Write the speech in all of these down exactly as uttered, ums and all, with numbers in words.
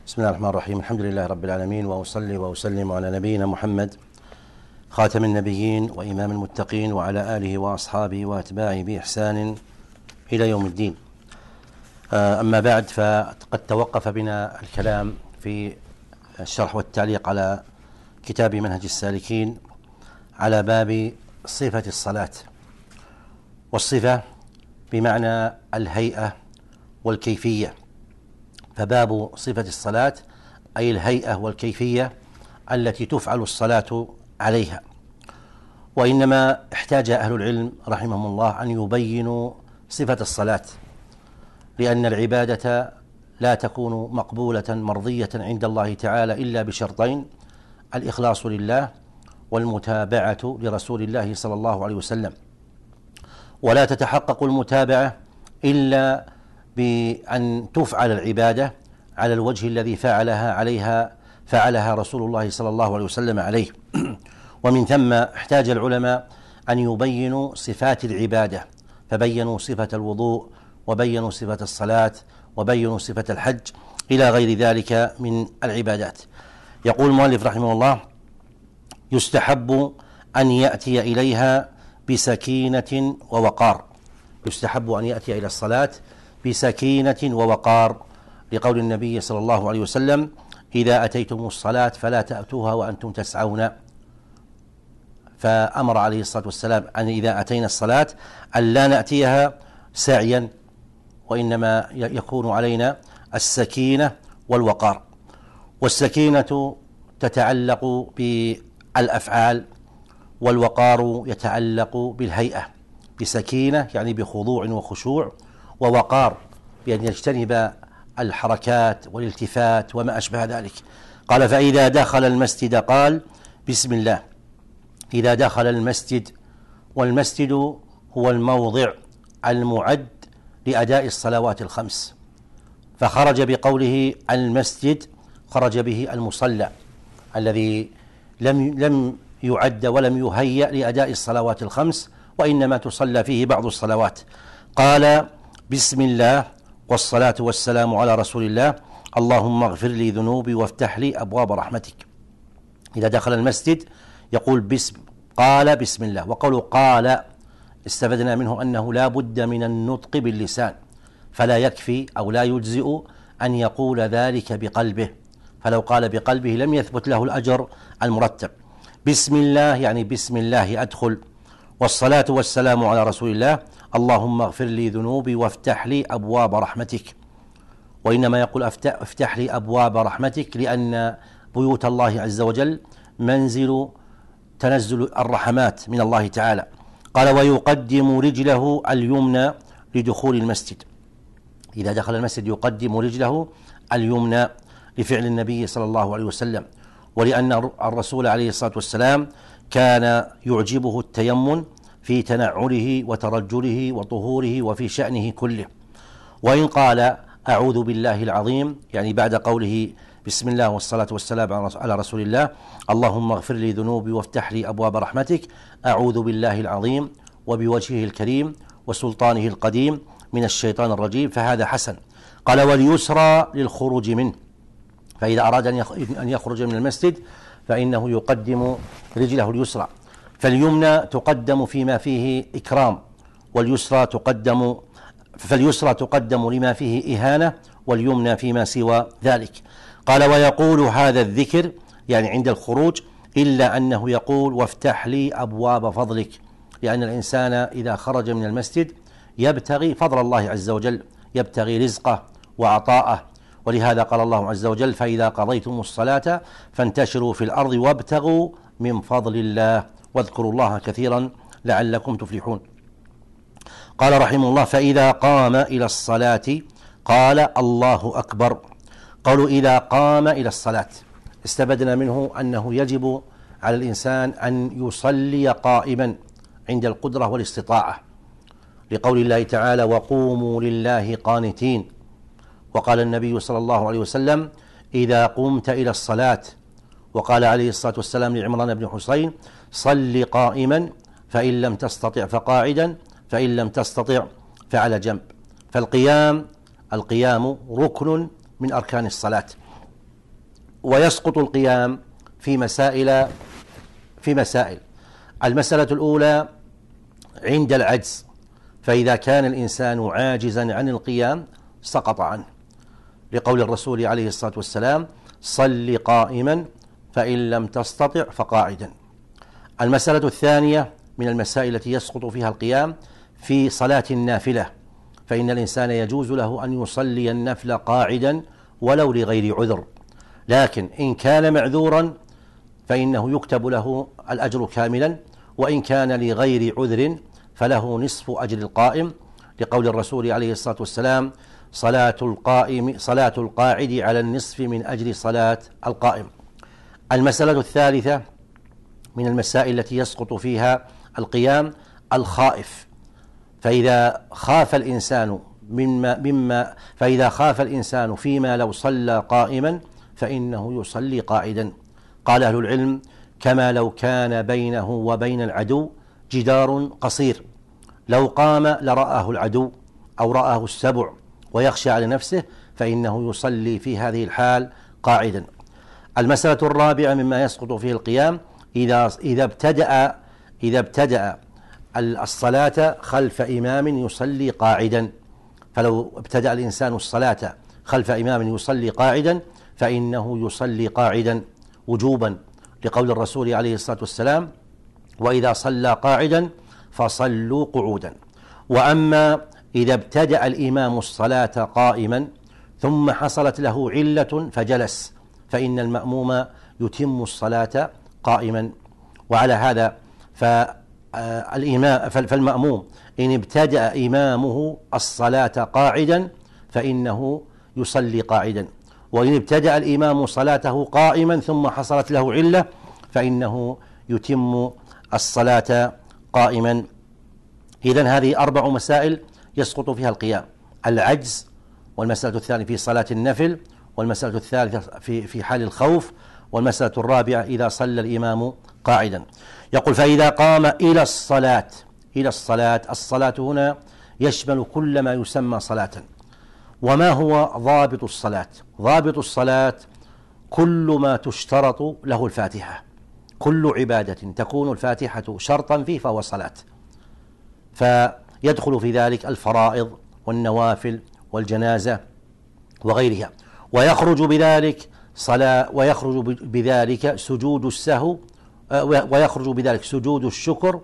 بسم الله الرحمن الرحيم. الحمد لله رب العالمين، وأصلي وأسلم على نبينا محمد خاتم النبيين وإمام المتقين، وعلى آله وأصحابه وأتباعه بإحسان إلى يوم الدين. أما بعد، فقد توقف بنا الكلام في الشرح والتعليق على كتاب منهج السالكين على باب صفة الصلاة، والصفة بمعنى الهيئة والكيفية. فباب صفة الصلاة أي الهيئة والكيفية التي تفعل الصلاة عليها. وإنما احتاج أهل العلم رحمهم الله أن يبينوا صفة الصلاة، لأن العبادة لا تكون مقبولة مرضية عند الله تعالى إلا بشرطين: الإخلاص لله والمتابعة لرسول الله صلى الله عليه وسلم. ولا تتحقق المتابعة إلا بأن تفعل العبادة على الوجه الذي فعلها عليها فعلها رسول الله صلى الله عليه وسلم عليه. ومن ثم احتاج العلماء أن يبينوا صفات العبادة، فبينوا صفة الوضوء، وبينوا صفة الصلاة، وبينوا صفة الحج، إلى غير ذلك من العبادات. يقول المؤلف رحمه الله: يستحب أن يأتي إليها بسكينة ووقار. يستحب أن يأتي إلى الصلاة بسكينة ووقار، لقول النبي صلى الله عليه وسلم: إذا أتيتم الصلاة فلا تأتوها وأنتم تسعون. فأمر عليه الصلاة والسلام أن إذا أتينا الصلاة أن لا نأتيها سعيا، وإنما يكون علينا السكينة والوقار. والسكينة تتعلق بالأفعال، والوقار يتعلق بالهيئة. بسكينة يعني بخضوع وخشوع، ووقار بأن يجتنب الحركات والالتفات وما أشبه ذلك. قال: فإذا دخل المسجد قال بسم الله. إذا دخل المسجد، والمسجد هو الموضع المعد لأداء الصلوات الخمس، فخرج بقوله المسجد خرج به المصلى الذي لم لم يعد ولم يهيأ لأداء الصلوات الخمس، وإنما تصلى فيه بعض الصلوات. قال: بسم الله والصلاة والسلام على رسول الله، اللهم اغفر لي ذنوبي وافتح لي أبواب رحمتك. إذا دخل المسجد يقول بسم قال بسم الله. وقوله قال استفدنا منه أنه لا بد من النطق باللسان، فلا يكفي أو لا يجزئ أن يقول ذلك بقلبه، فلو قال بقلبه لم يثبت له الأجر المرتب. بسم الله يعني بسم الله أدخل. والصلاة والسلام على رسول الله، اللهم اغفر لي ذنوبي وافتح لي أبواب رحمتك. وإنما يقول افتح لي أبواب رحمتك لأن بيوت الله عز وجل منزل تنزل الرحمات من الله تعالى. قال: ويقدم رجله اليمنى لدخول المسجد. إذا دخل المسجد يقدم رجله اليمنى لفعل النبي صلى الله عليه وسلم، ولأن الرسول عليه الصلاة والسلام كان يعجبه التيمم في تنعله وترجله وطهوره وفي شأنه كله. وإن قال أعوذ بالله العظيم يعني بعد قوله بسم الله والصلاة والسلام على رسول الله، اللهم اغفر لي ذنوبي وافتح لي أبواب رحمتك، أعوذ بالله العظيم وبوجهه الكريم وسلطانه القديم من الشيطان الرجيم، فهذا حسن. قال: واليسرى للخروج منه. فإذا أراد أن يخرج من المسجد فإنه يقدم رجله اليسرى، فاليمنى تقدم فيما فيه إكرام، واليسرى تقدم فاليسرى تقدم لما فيه إهانة، واليمنى فيما سوى ذلك. قال: ويقول هذا الذكر يعني عند الخروج، إلا أنه يقول وافتح لي أبواب فضلك، لأن الإنسان إذا خرج من المسجد يبتغي فضل الله عز وجل، يبتغي رزقه وعطاءه. ولهذا قال الله عز وجل: فإذا قضيتم الصلاة فانتشروا في الأرض وابتغوا من فضل الله واذكروا الله كثيرا لعلكم تفلحون. قال رحمه الله: فإذا قام إلى الصلاة قال الله أكبر. قالوا إذا قام إلى الصلاة استفدنا منه أنه يجب على الإنسان أن يصلي قائما عند القدرة والاستطاعة، لقول الله تعالى: وقوموا لله قانتين. وقال النبي صلى الله عليه وسلم: إذا قمت إلى الصلاة. وقال عليه الصلاة والسلام لعمران بن حسين: صل قائما فإن لم تستطع فقاعدا فإن لم تستطع فعلى جنب. فالقيام القيام ركن من أركان الصلاة. ويسقط القيام في مسائل في مسائل المسألة الأولى عند العجز، فإذا كان الإنسان عاجزا عن القيام سقط عنه، لقول الرسول عليه الصلاة والسلام: صل قائما فإن لم تستطع فقاعدا. المسألة الثانية من المسائل التي يسقط فيها القيام في صلاة النافلة، فإن الإنسان يجوز له أن يصلي النفل قاعدا ولو لغير عذر، لكن إن كان معذورا فإنه يكتب له الأجر كاملا، وإن كان لغير عذر فله نصف أجر القائم، لقول الرسول عليه الصلاة والسلام: صلاة القائم صلاة القاعد على النصف من أجر صلاة القائم. المسألة الثالثة من المسائل التي يسقط فيها القيام الخائف، فإذا خاف الإنسان مما مما فإذا خاف الإنسان فيما لو صلى قائما فإنه يصلي قاعدا. قال أهل العلم: كما لو كان بينه وبين العدو جدار قصير، لو قام لرآه العدو أو رآه السبع ويخشى على نفسه فإنه يصلي في هذه الحال قاعدا. المسألة الرابعة مما يسقط فيه القيام إذا إذا ابتدأ إذا ابتدأ الصلاة خلف إمام يصلي قاعدا، فلو ابتدأ الإنسان الصلاة خلف إمام يصلي قاعدا فإنه يصلي قاعدا وجوبا، لقول الرسول عليه الصلاة والسلام: وإذا صلى قاعدا فصلوا قعودا. وأما إذا ابتدأ الإمام الصلاة قائما ثم حصلت له علة فجلس فإن المأموم يتم الصلاة قائما. وعلى هذا فالإمام فالمأموم إن ابتدأ إمامه الصلاة قاعدا فإنه يصلي قاعدا، وإن ابتدأ الإمام صلاته قائما ثم حصلت له علة فإنه يتم الصلاة قائما. إذن هذه أربع مسائل يسقط فيها القيام: العجز، والمسألة الثانية في صلاة النفل، والمسألة الثالثة في في حال الخوف، والمسألة الرابعة إذا صلى الإمام قاعدا. يقول: فإذا قام إلى الصلاة إلى الصلاة الصلاة هنا يشمل كل ما يسمى صلاة. وما هو ضابط الصلاة؟ ضابط الصلاة كل ما تشترط له الفاتحة، كل عبادة تكون الفاتحة شرطا فيه فهو صلاة، فيدخل في ذلك الفرائض والنوافل والجنازة وغيرها، ويخرج بذلك صلاة ويخرج بذلك سجود السهو، ويخرج بذلك سجود الشكر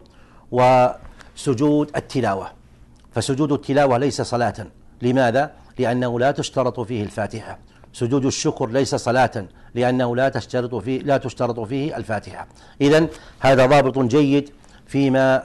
وسجود التلاوة. فسجود التلاوة ليس صلاة، لماذا؟ لأنه لا تشترط فيه الفاتحة. سجود الشكر ليس صلاة لأنه لا تشترط فيه لا تشترط فيه الفاتحة. إذن هذا ضابط جيد فيما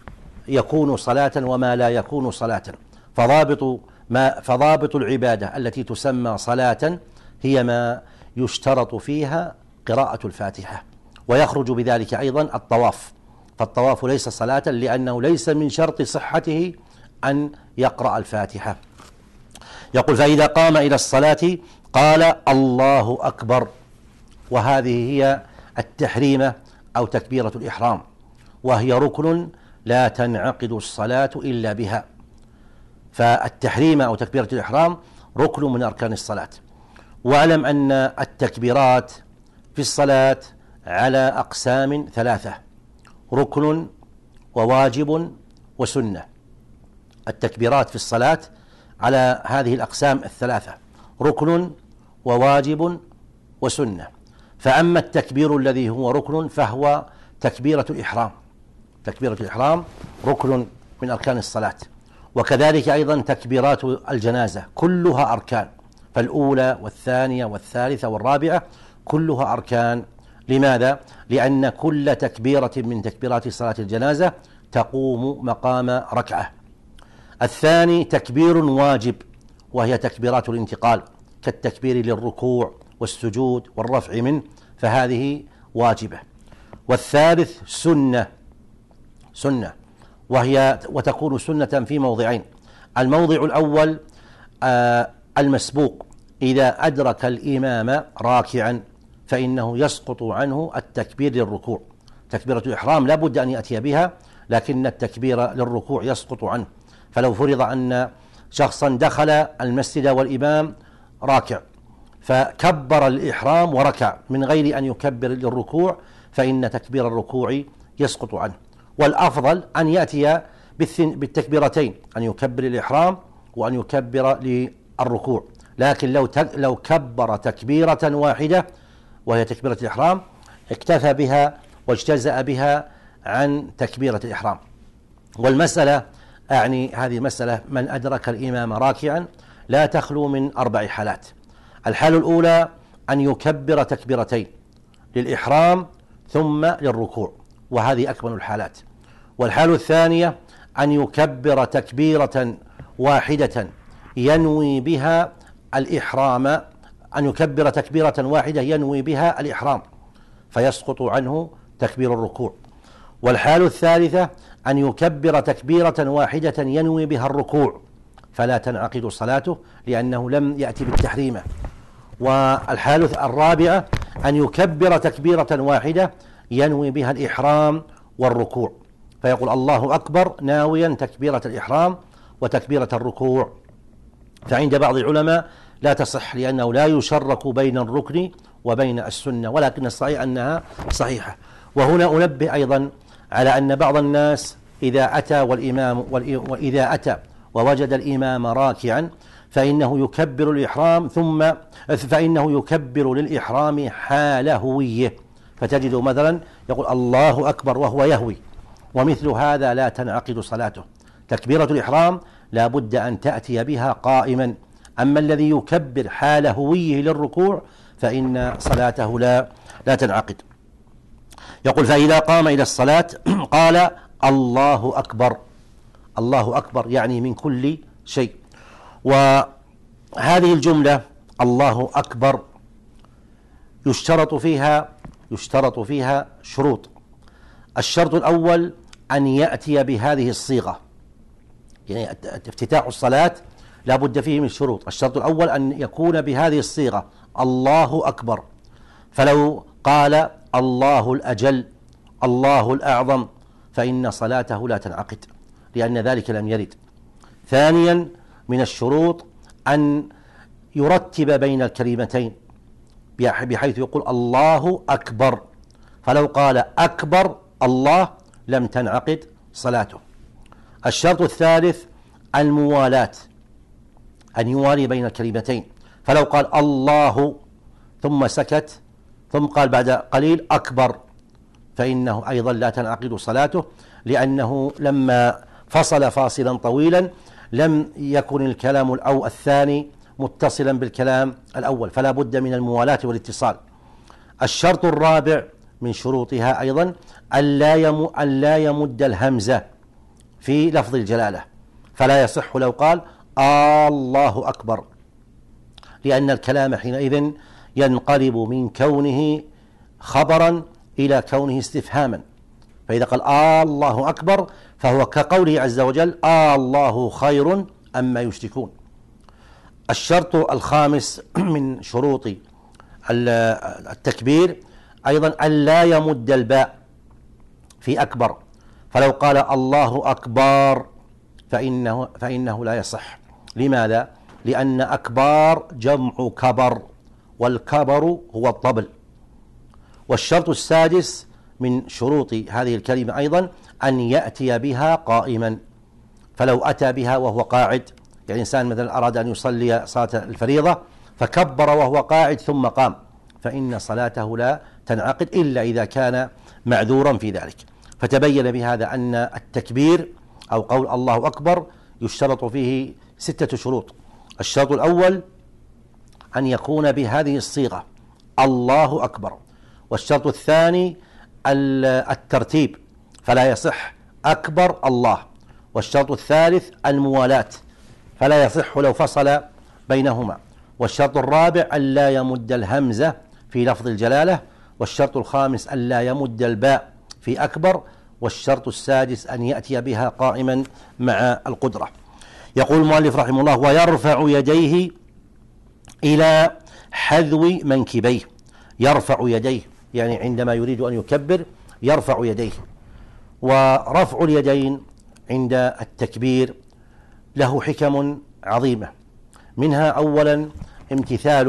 يكون صلاة وما لا يكون صلاة. فضابط ما فضابط العبادة التي تسمى صلاة هي ما يشترط فيها قراءة الفاتحة، ويخرج بذلك أيضا الطواف، فالطواف ليس صلاة لأنه ليس من شرط صحته أن يقرأ الفاتحة. يقول: فإذا قام إلى الصلاة قال الله أكبر، وهذه هي التحريمة أو تكبيرة الإحرام، وهي ركن لا تنعقد الصلاة إلا بها. فالتحريمة أو تكبيرة الإحرام ركن من أركان الصلاة. واعلم أن التكبيرات في الصلاة على أقسام ثلاثة: ركن وواجب وسنة. التكبيرات في الصلاة على هذه الأقسام الثلاثة: ركن وواجب وسنة. فأما التكبير الذي هو ركن فهو تكبيرة الإحرام. تكبيرة الإحرام ركن من أركان الصلاة، وكذلك أيضا تكبيرات الجنازة كلها أركان، فالأولى والثانية والثالثة والرابعة كلها أركان. لماذا؟ لأن كل تكبيرة من تكبيرات صلاة الجنازة تقوم مقام ركعة. الثاني تكبير واجب، وهي تكبيرات الانتقال كالتكبير للركوع والسجود والرفع منه، فهذه واجبة. والثالث سنة سنة وهي وتكون سنة في موضعين: الموضع الأول آه المسبوق إذا أدرك الإمام راكعا فإنه يسقط عنه التكبير للركوع. تكبيرة الإحرام لا بد أن يأتي بها، لكن التكبير للركوع يسقط عنه. فلو فرض أن شخصا دخل المسجد والإمام راكع فكبر الإحرام وركع من غير أن يكبر للركوع، فإن تكبير الركوع يسقط عنه. والأفضل أن يأتي بالتكبيرتين، أن يكبر الإحرام وأن يكبر للركوع. لكن لو لو كبر تكبيرة واحدة وهي تكبيرة الإحرام اكتفى بها واجتزأ بها عن تكبيرة الإحرام. والمسألة أعني هذه المسألة من أدرك الإمام راكعا لا تخلو من أربع حالات. الحالة الأولى أن يكبر تكبيرتين للإحرام ثم للركوع، وهذه أكمل الحالات. والحالة الثانية أن يكبر تكبيرة واحدة ينوي بها الإحرام، أن يكبر تكبيرة واحدة ينوي بها الإحرام فيسقط عنه تكبير الركوع. والحالة الثالثة أن يكبر تكبيرة واحدة ينوي بها الركوع فلا تنعقد صلاته لأنه لم يأتي بالتحريمة. والحالة الرابعة أن يكبر تكبيرة واحدة ينوي بها الإحرام والركوع، فيقول الله أكبر ناويا تكبيرة الإحرام وتكبيرة الركوع. فعند بعض العلماء لا تصح لأنه لا يشرك بين الركن وبين السنة، ولكن الصحيح أنها صحيحة. وهنا أنبه أيضا على أن بعض الناس إذا أتى والإمام وإذا أتى ووجد الإمام راكعا فإنه يكبر الإحرام ثم فإنه يكبر للإحرام حال هويه، فتجد مثلا يقول الله أكبر وهو يهوي، ومثل هذا لا تنعقد صلاته. تكبيرة الإحرام لا بد أن تأتي بها قائما، أما الذي يكبر حال هويه للركوع فإن صلاته لا لا تنعقد. يقول فإذا قام إلى الصلاة قال الله أكبر. الله أكبر يعني من كل شيء. وهذه الجملة الله أكبر يشترط فيها يشترط فيها شروط. الشرط الأول أن يأتي بهذه الصيغة، يعني افتتاح الصلاة لا بد فيه من شروط. الشرط الأول أن يكون بهذه الصيغة الله أكبر، فلو قال الله الأجل الله الأعظم فإن صلاته لا تنعقد لأن ذلك لم يرد. ثانيا من الشروط أن يرتب بين الكلمتين بحيث يقول الله أكبر، فلو قال أكبر الله لم تنعقد صلاته. الشرط الثالث الموالاة، أن يوالي بين الكلمتين، فلو قال الله ثم سكت ثم قال بعد قليل أكبر فإنه أيضا لا تنعقد صلاته، لأنه لما فصل فاصلا طويلا لم يكن الكلام الأو الثاني متصلا بالكلام الأول، فلا بد من الموالاة والاتصال. الشرط الرابع من شروطها أيضا أن لا يمد الهمزة في لفظ الجلالة، فلا يصح لو قال الله أكبر، لأن الكلام حينئذ ينقلب من كونه خبرا إلى كونه استفهاما. فإذا قال الله أكبر فهو كقوله عز وجل الله خير أما يشركون. الشرط الخامس من شروط التكبير أيضا أن لا يمد الباء في أكبر، فلو قال الله أكبر فإنه, فإنه لا يصح. لماذا؟ لأن أكبار جمع كبر، والكبر هو الطبل. والشرط السادس من شروط هذه الكلمة أيضا أن يأتي بها قائما، فلو أتى بها وهو قاعد، يعني إنسان مثلا أراد أن يصلي صلاة الفريضة فكبر وهو قاعد ثم قام فإن صلاته لا تنعقد إلا إذا كان معذورا في ذلك. فتبين بهذا أن التكبير أو قول الله أكبر يشترط فيه ستة شروط. الشرط الأول أن يكون بهذه الصيغة الله أكبر. والشرط الثاني الترتيب، فلا يصح أكبر الله. والشرط الثالث الموالاة، فلا يصح لو فصل بينهما. والشرط الرابع أن لا يمد الهمزة في لفظ الجلالة. والشرط الخامس أن لا يمد الباء في أكبر. والشرط السادس أن يأتي بها قائما مع القدرة. يقول المؤلف رحمه الله ويرفع يديه إلى حذو منكبيه. يرفع يديه يعني عندما يريد أن يكبر يرفع يديه. ورفع اليدين عند التكبير له حكم عظيمة، منها أولا امتثال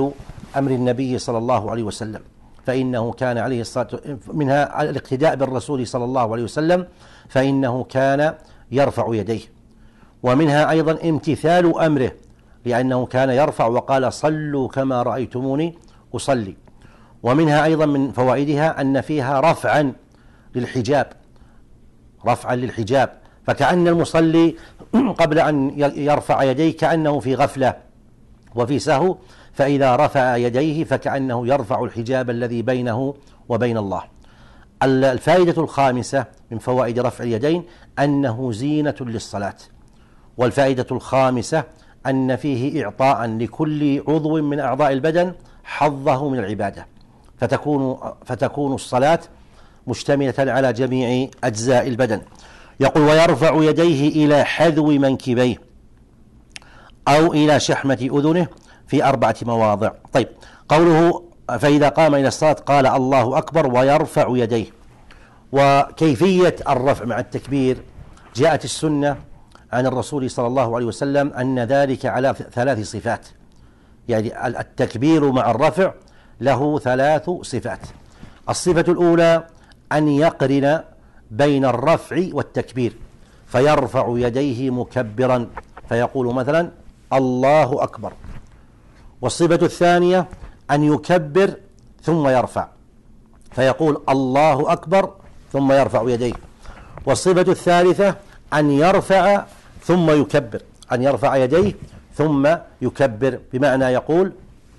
أمر النبي صلى الله عليه وسلم، فإنه كان عليه الصلاة منها الاقتداء بالرسول صلى الله عليه وسلم، فإنه كان يرفع يديه. ومنها أيضا امتثال أمره، لأنه كان يرفع وقال صلوا كما رأيتموني أصلي. ومنها أيضا من فوائدها أن فيها رفعا للحجاب، رفعا للحجاب، فكأن المصلي قبل أن يرفع يديه كأنه في غفلة وفي سهو، فإذا رفع يديه فكأنه يرفع الحجاب الذي بينه وبين الله. الفائدة الخامسة من فوائد رفع اليدين أنه زينة للصلاة. والفائدة الخامسة أن فيه إعطاء لكل عضو من أعضاء البدن حظه من العبادة، فتكون فتكون الصلاة مشتملة على جميع أجزاء البدن. يقول ويرفع يديه إلى حذو منكبيه أو إلى شحمة أذنه في أربعة مواضع. طيب، قوله فإذا قام إلى الصلاة قال الله أكبر ويرفع يديه. وكيفية الرفع مع التكبير جاءت السنة عن الرسول صلى الله عليه وسلم أن ذلك على ثلاث صفات، يعني التكبير مع الرفع له ثلاث صفات. الصفة الأولى أن يقرن بين الرفع والتكبير، فيرفع يديه مكبرا فيقول مثلا الله أكبر. والصفة الثانية أن يكبر ثم يرفع فيقول الله أكبر ثم يرفع يديه. والصفة الثالثة أن يرفع ثم يكبر، أن يرفع يديه ثم يكبر، بمعنى يقول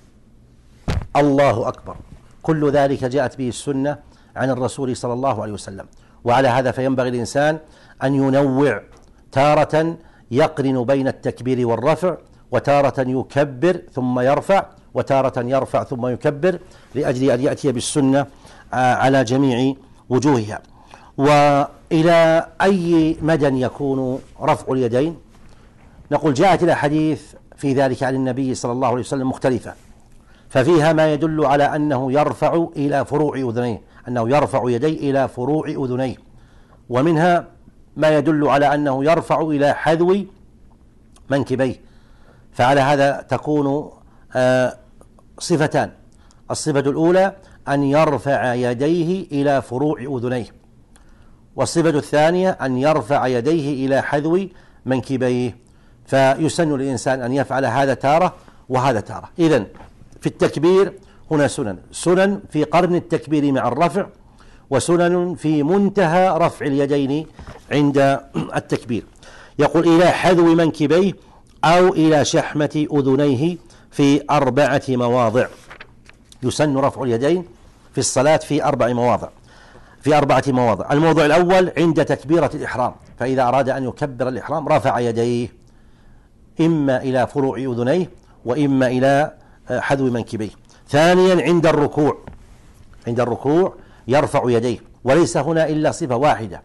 الله أكبر. كل ذلك جاءت به السنة عن الرسول صلى الله عليه وسلم. وعلى هذا فينبغي الإنسان أن ينوع، تارة يقرن بين التكبير والرفع، وتارة يكبر ثم يرفع، وتارة يرفع ثم يكبر، لأجل أن يأتي بالسنة على جميع وجوهها. وإلى أي مدى يكون رفع اليدين؟ نقول جاءت الأحاديث في ذلك عن النبي صلى الله عليه وسلم مختلفة، ففيها ما يدل على أنه يرفع إلى فروع أذنيه، أنه يرفع يديه إلى فروع أذنيه، ومنها ما يدل على أنه يرفع إلى حذو منكبيه. فعلى هذا تكون آه صفتان: الصفة الأولى أن يرفع يديه إلى فروع أذنيه، والصفة الثانية أن يرفع يديه إلى حذو منكبيه. فيسن للإنسان أن يفعل هذا تارة وهذا تارة. إذن في التكبير هنا سنن، سنن في قرن التكبير مع الرفع، وسنن في منتهى رفع اليدين عند التكبير. يقول إلى حذو منكبيه أو إلى شحمة أذنيه في أربعة مواضع. يسن رفع اليدين في الصلاة في أربع مواضع في أربعة مواضع. الموضع الأول عند تكبيرة الإحرام، فإذا أراد أن يكبر الإحرام رفع يديه إما إلى فروع أذنيه وإما إلى حذو منكبيه. ثانيا عند الركوع، عند الركوع يرفع يديه، وليس هنا إلا صفة واحدة.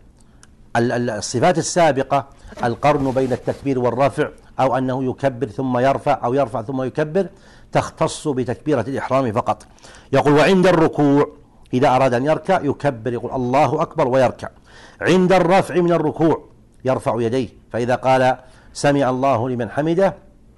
الصفات السابقة القرن بين التكبير والرفع، أو أنه يكبر ثم يرفع أو يرفع ثم يكبر، تختص بتكبيرة الإحرام فقط. يقول وعند الركوع إذا أراد أن يركع يكبر، يقول الله أكبر ويركع. عند الرفع من الركوع يرفع يديه، فإذا قال سمع الله لمن حمده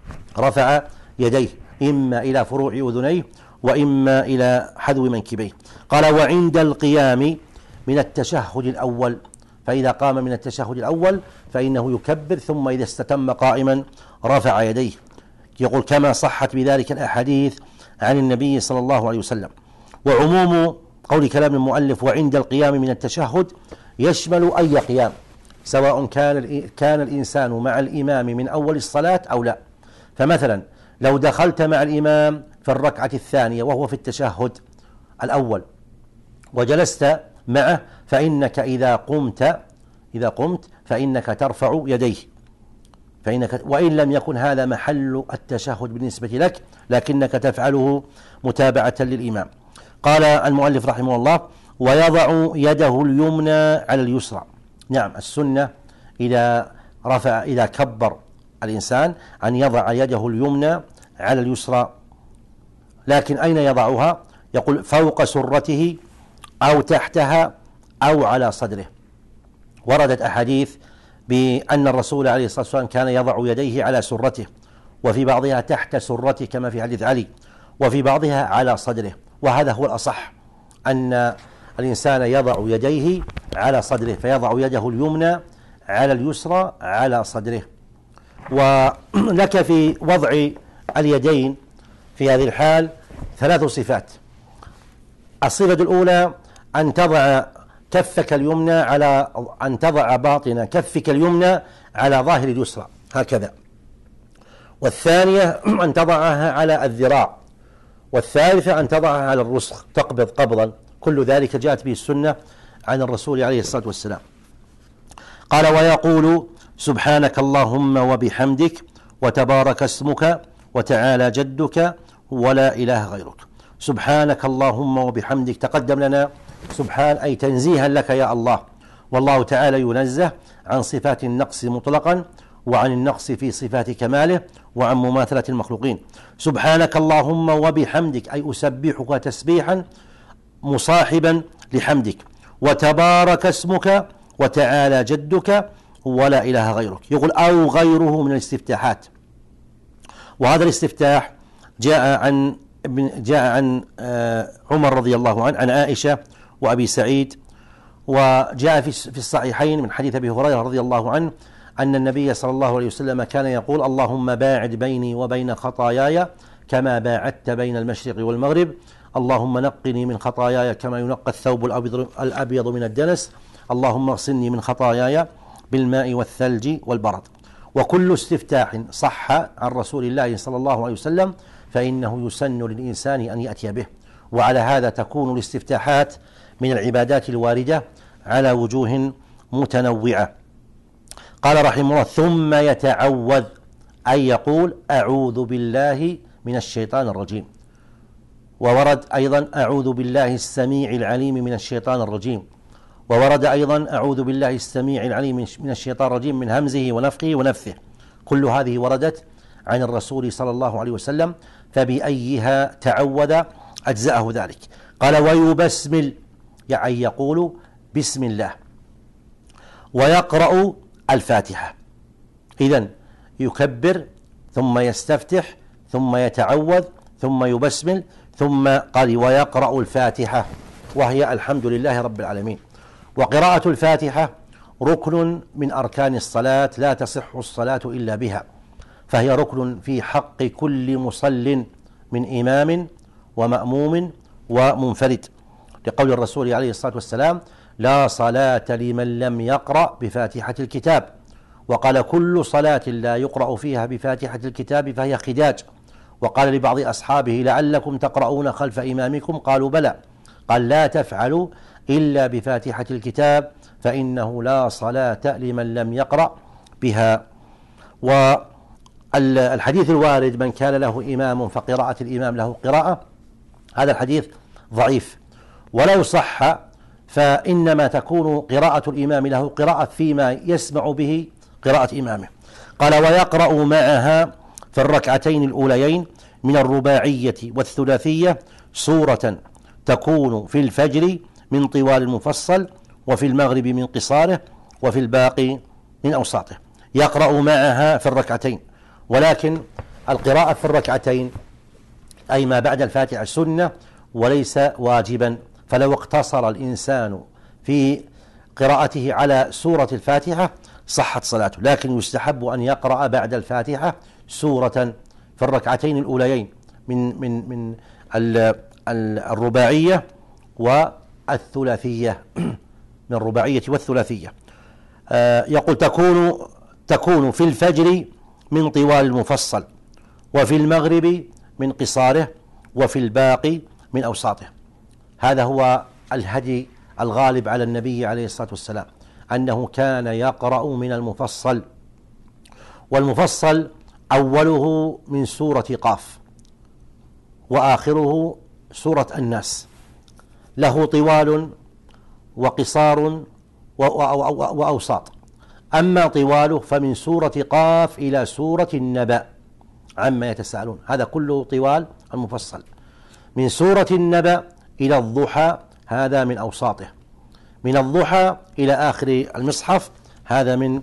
رفع يديه إما إلى فروع أذنيه وإما إلى حذو منكبيه. قال وعند القيام من التشهد الأول، فإذا قام من التشهد الأول فإنه يكبر، ثم إذا استتم قائما رفع يديه. يقول كما صحت بذلك الأحاديث عن النبي صلى الله عليه وسلم. وعموم قول كلام المؤلف وعند القيام من التشهد يشمل أي قيام، سواء كان كان الإنسان مع الإمام من أول الصلاة أو لا. فمثلا لو دخلت مع الإمام في الركعة الثانية وهو في التشهد الأول وجلست معه، فإنك إذا قمت إذا قمت فإنك ترفع يديه، فإنك وإن لم يكن هذا محل التشهد بالنسبة لك، لكنك تفعله متابعة للإمام. قال المؤلف رحمه الله ويضع يده اليمنى على اليسرى. نعم، السنة إذا رفع إذا كبر الإنسان أن يضع يده اليمنى على اليسرى، لكن أين يضعها؟ يقول فوق سرته أو تحتها أو على صدره. وردت أحاديث بأن الرسول عليه الصلاة والسلام كان يضع يديه على سرته، وفي بعضها تحت سرته كما في حديث علي، وفي بعضها على صدره، وهذا هو الأصح، أن الإنسان يضع يديه على صدره، فيضع يده اليمنى على اليسرى على صدره. ولك في وضع اليدين في هذه الحال ثلاث صفات. الصفة الأولى أن تضع كفك اليمنى على أن تضع باطن كفك اليمنى على ظاهر اليسرى هكذا، والثانية أن تضعها على الذراع، والثالثة أن تضعها على الرسغ تقبض قبضا. كل ذلك جاءت به السنة عن الرسول عليه الصلاة والسلام. قال: ويقول: سبحانك اللهم وبحمدك وتبارك اسمك وتعالى جدك ولا إله غيرك. سبحانك اللهم وبحمدك، تقدم لنا سبحان أي تنزيها لك يا الله، والله تعالى ينزه عن صفات النقص مطلقا، وعن النقص في صفات كماله، وعن مماثلة المخلوقين. سبحانك اللهم وبحمدك أي أسبحك تسبيحا مصاحبا لحمدك، وتبارك اسمك وتعالى جدك ولا إله غيرك. يقول أو غيره من الاستفتاحات، وهذا الاستفتاح جاء عن جاء عن عمر رضي الله عنه، عن عائشة وأبي سعيد، وجاء في الصحيحين من حديث أبي هريرة رضي الله عنه أن النبي صلى الله عليه وسلم كان يقول: اللهم باعد بيني وبين خطاياي كما باعدت بين المشرق والمغرب، اللهم نقني من خطاياي كما ينقى الثوب الأبيض من الدنس، اللهم اغسلني من خطاياي بالماء والثلج والبرد. وكل استفتاح صح عن رسول الله صلى الله عليه وسلم فإنه يسن للإنسان أن يأتي به، وعلى هذا تكون الاستفتاحات من العبادات الواردة على وجوه متنوعة. قال رحمه الله: ثم يتعوذ أي يقول: أعوذ بالله من الشيطان الرجيم. وورد أيضا: أعوذ بالله السميع العليم من الشيطان الرجيم. وورد أيضا: أعوذ بالله السميع العليم من الشيطان الرجيم من همزه ونفخه ونفثه. كل هذه وردت عن الرسول صلى الله عليه وسلم، فبأيها تعوذ أجزأه ذلك. قال: ويبسمل يعني يقول بسم الله، ويقرأ الفاتحة. إذن يكبر ثم يستفتح ثم يتعوذ ثم يبسمل ثم قال ويقرأ الفاتحة، وهي الحمد لله رب العالمين. وقراءة الفاتحة ركن من أركان الصلاة، لا تصح الصلاة إلا بها، فهي ركن في حق كل مصل من إمام ومأموم ومنفرد، لقول الرسول عليه الصلاة والسلام: لا صلاة لمن لم يقرأ بفاتحة الكتاب. وقال: كل صلاة لا يقرأ فيها بفاتحة الكتاب فهي خداج. وقال لبعض أصحابه: لعلكم تقرؤون خلف إمامكم؟ قالوا: بلى. قال: لا تفعلوا إلا بفاتحة الكتاب فإنه لا صلاة لمن لم يقرأ بها. والحديث الوارد: من كان له إمام فقراءة الإمام له قراءة، هذا الحديث ضعيف، ولو صح فإنما تكون قراءة الإمام له قراءة فيما يسمع به قراءة إمامه. قال: ويقرأ معها في الركعتين الأوليين من الرباعية والثلاثية سورة تكون في الفجر من طوال المفصل، وفي المغرب من قصاره، وفي الباقي من أوساطه. يقرأ معها في الركعتين، ولكن القراءة في الركعتين أي ما بعد الفاتحة سنة وليس واجبا، فلو اقتصر الإنسان في قراءته على سورة الفاتحة صحت صلاته، لكن يستحب أن يقرأ بعد الفاتحة سورة في الركعتين الأوليين من من من الرباعية والثلاثية من الرباعية والثلاثية. يقول: تكون تكون في الفجر من طوال المفصل، وفي المغرب من قصاره، وفي الباقي من أوساطه. هذا هو الهدي الغالب على النبي عليه الصلاة والسلام، أنه كان يقرأ من المفصل، والمفصل أوله من سورة قاف وآخره سورة الناس، له طوال وقصار وأوساط. أما طواله فمن سورة قاف إلى سورة النبأ عما يتساءلون، هذا كله طوال المفصل. من سورة النبأ إلى الضحى هذا من أوساطه، من الضحى إلى آخر المصحف هذا من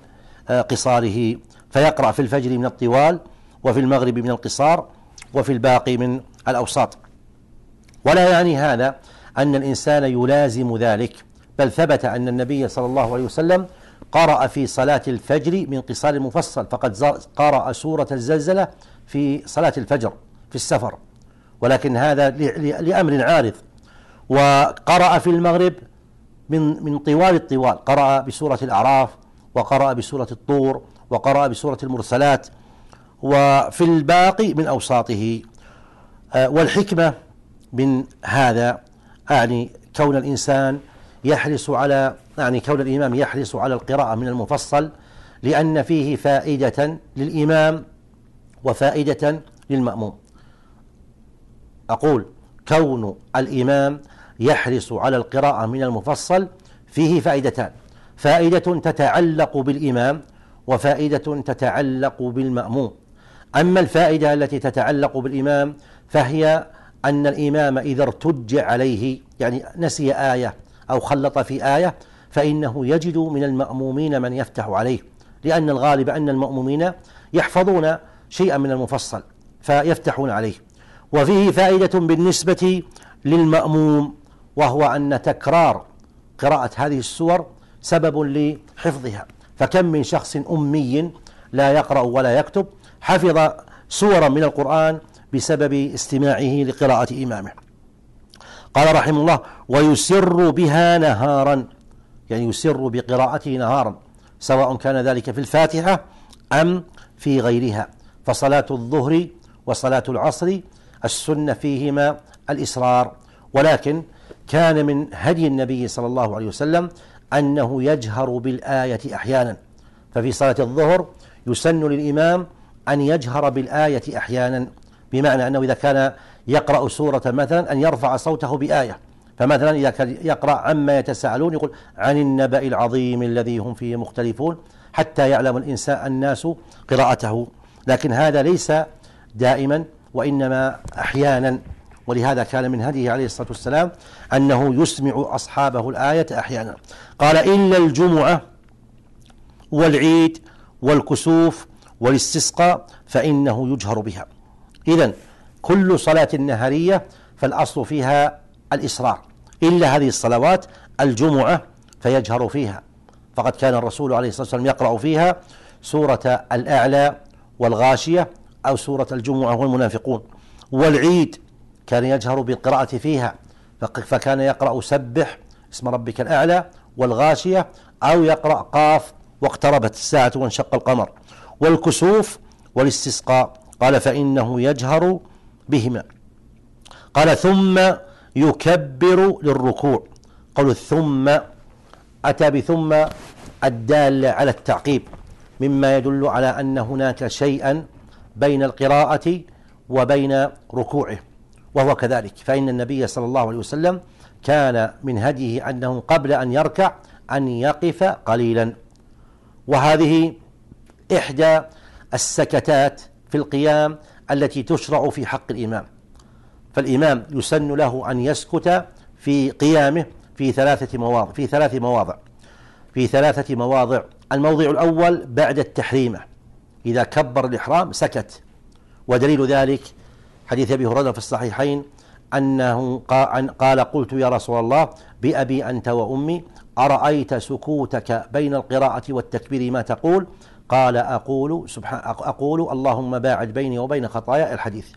قصاره. فيقرأ في الفجر من الطوال، وفي المغرب من القصار، وفي الباقي من الأوساط. ولا يعني هذا أن الإنسان يلازم ذلك، بل ثبت أن النبي صلى الله عليه وسلم قرأ في صلاة الفجر من قصار المفصل، فقد قرأ سورة الزلزلة في صلاة الفجر في السفر، ولكن هذا لأمر عارض. وقرأ في المغرب من من طوال الطوال، قرأ بسورة الأعراف، وقرأ بسورة الطور، وقرأ بسورة المرسلات، وفي الباقي من أوساطه. والحكمة من هذا يعني كون الإنسان يحرص على يعني كون الإمام يحرص على القراءة من المفصل، لأن فيه فائدة للإمام وفائدة للمأموم. أقول كون الإمام يحرص على القراءة من المفصل فيه فائدتان: فائدة تتعلق بالإمام، وفائدة تتعلق بالمأموم. أما الفائدة التي تتعلق بالإمام فهي أن الإمام إذا ارتج عليه، يعني نسي آية أو خلط في آية، فإنه يجد من المأمومين من يفتح عليه، لأن الغالب أن المأمومين يحفظون شيئا من المفصل فيفتحون عليه. وفيه فائدة بالنسبة للمأموم، وهو أن تكرار قراءة هذه السور سبب لحفظها، فكم من شخص أمي لا يقرأ ولا يكتب حفظ سورا من القرآن بسبب استماعه لقراءة إمامه. قال رحمه الله: ويسر بها نهارا، يعني يسر بقراءته نهارا، سواء كان ذلك في الفاتحة أم في غيرها. فصلاة الظهر وصلاة العصر السنة فيهما الإسرار، ولكن كان من هدي النبي صلى الله عليه وسلم أنه يجهر بالآية أحيانا. ففي صلاة الظهر يسن للإمام أن يجهر بالآية أحيانا، بمعنى أنه إذا كان يقرأ سورة مثلا أن يرفع صوته بآية، فمثلا إذا كان يقرأ عما يتساءلون يقول عن النبأ العظيم الذي هم فيه مختلفون، حتى يعلم الإنسان الناس قراءته. لكن هذا ليس دائما، وإنما أحيانا، ولهذا كان من هديه عليه الصلاة والسلام أنه يسمع أصحابه الآية أحيانا. قال: إلا الجمعة والعيد والكسوف والاستسقاء فإنه يجهر بها. إذن كل صلاة نهارية فالأصل فيها الإسرار، إلا هذه الصلوات: الجمعة فيجهر فيها، فقد كان الرسول عليه الصلاة والسلام يقرأ فيها سورة الأعلى والغاشية أو سورة الجمعة والمنافقون. والعيد كان يجهر بالقراءة فيها، فكان يقرأ سبح اسم ربك الأعلى والغاشية، أو يقرأ قاف واقتربت الساعة وانشق القمر. والكسوف والاستسقاء قال فإنه يجهر بهما. قال: ثم يكبر للركوع. قول ثم أتى بثم الدالة على التعقيب، مما يدل على أن هناك شيئا بين القراءة وبين ركوعه، وهو كذلك، فإن النبي صلى الله عليه وسلم كان من هديه أنه قبل أن يركع أن يقف قليلا. وهذه إحدى السكتات في القيام التي تشرع في حق الإمام. فالإمام يسن له أن يسكت في قيامه في ثلاثة مواضع في ثلاث مواضع في ثلاثة مواضع. الموضع الأول بعد التحريمة، إذا كبر الإحرام سكت، ودليل ذلك حديث أبي هريرة في الصحيحين أنه قال: قلت يا رسول الله بأبي أنت وأمي أرأيت سكوتك بين القراءة والتكبير ما تقول؟ قال: أقول سبحان أقول اللهم باعد بيني وبين خطايا. الحديث.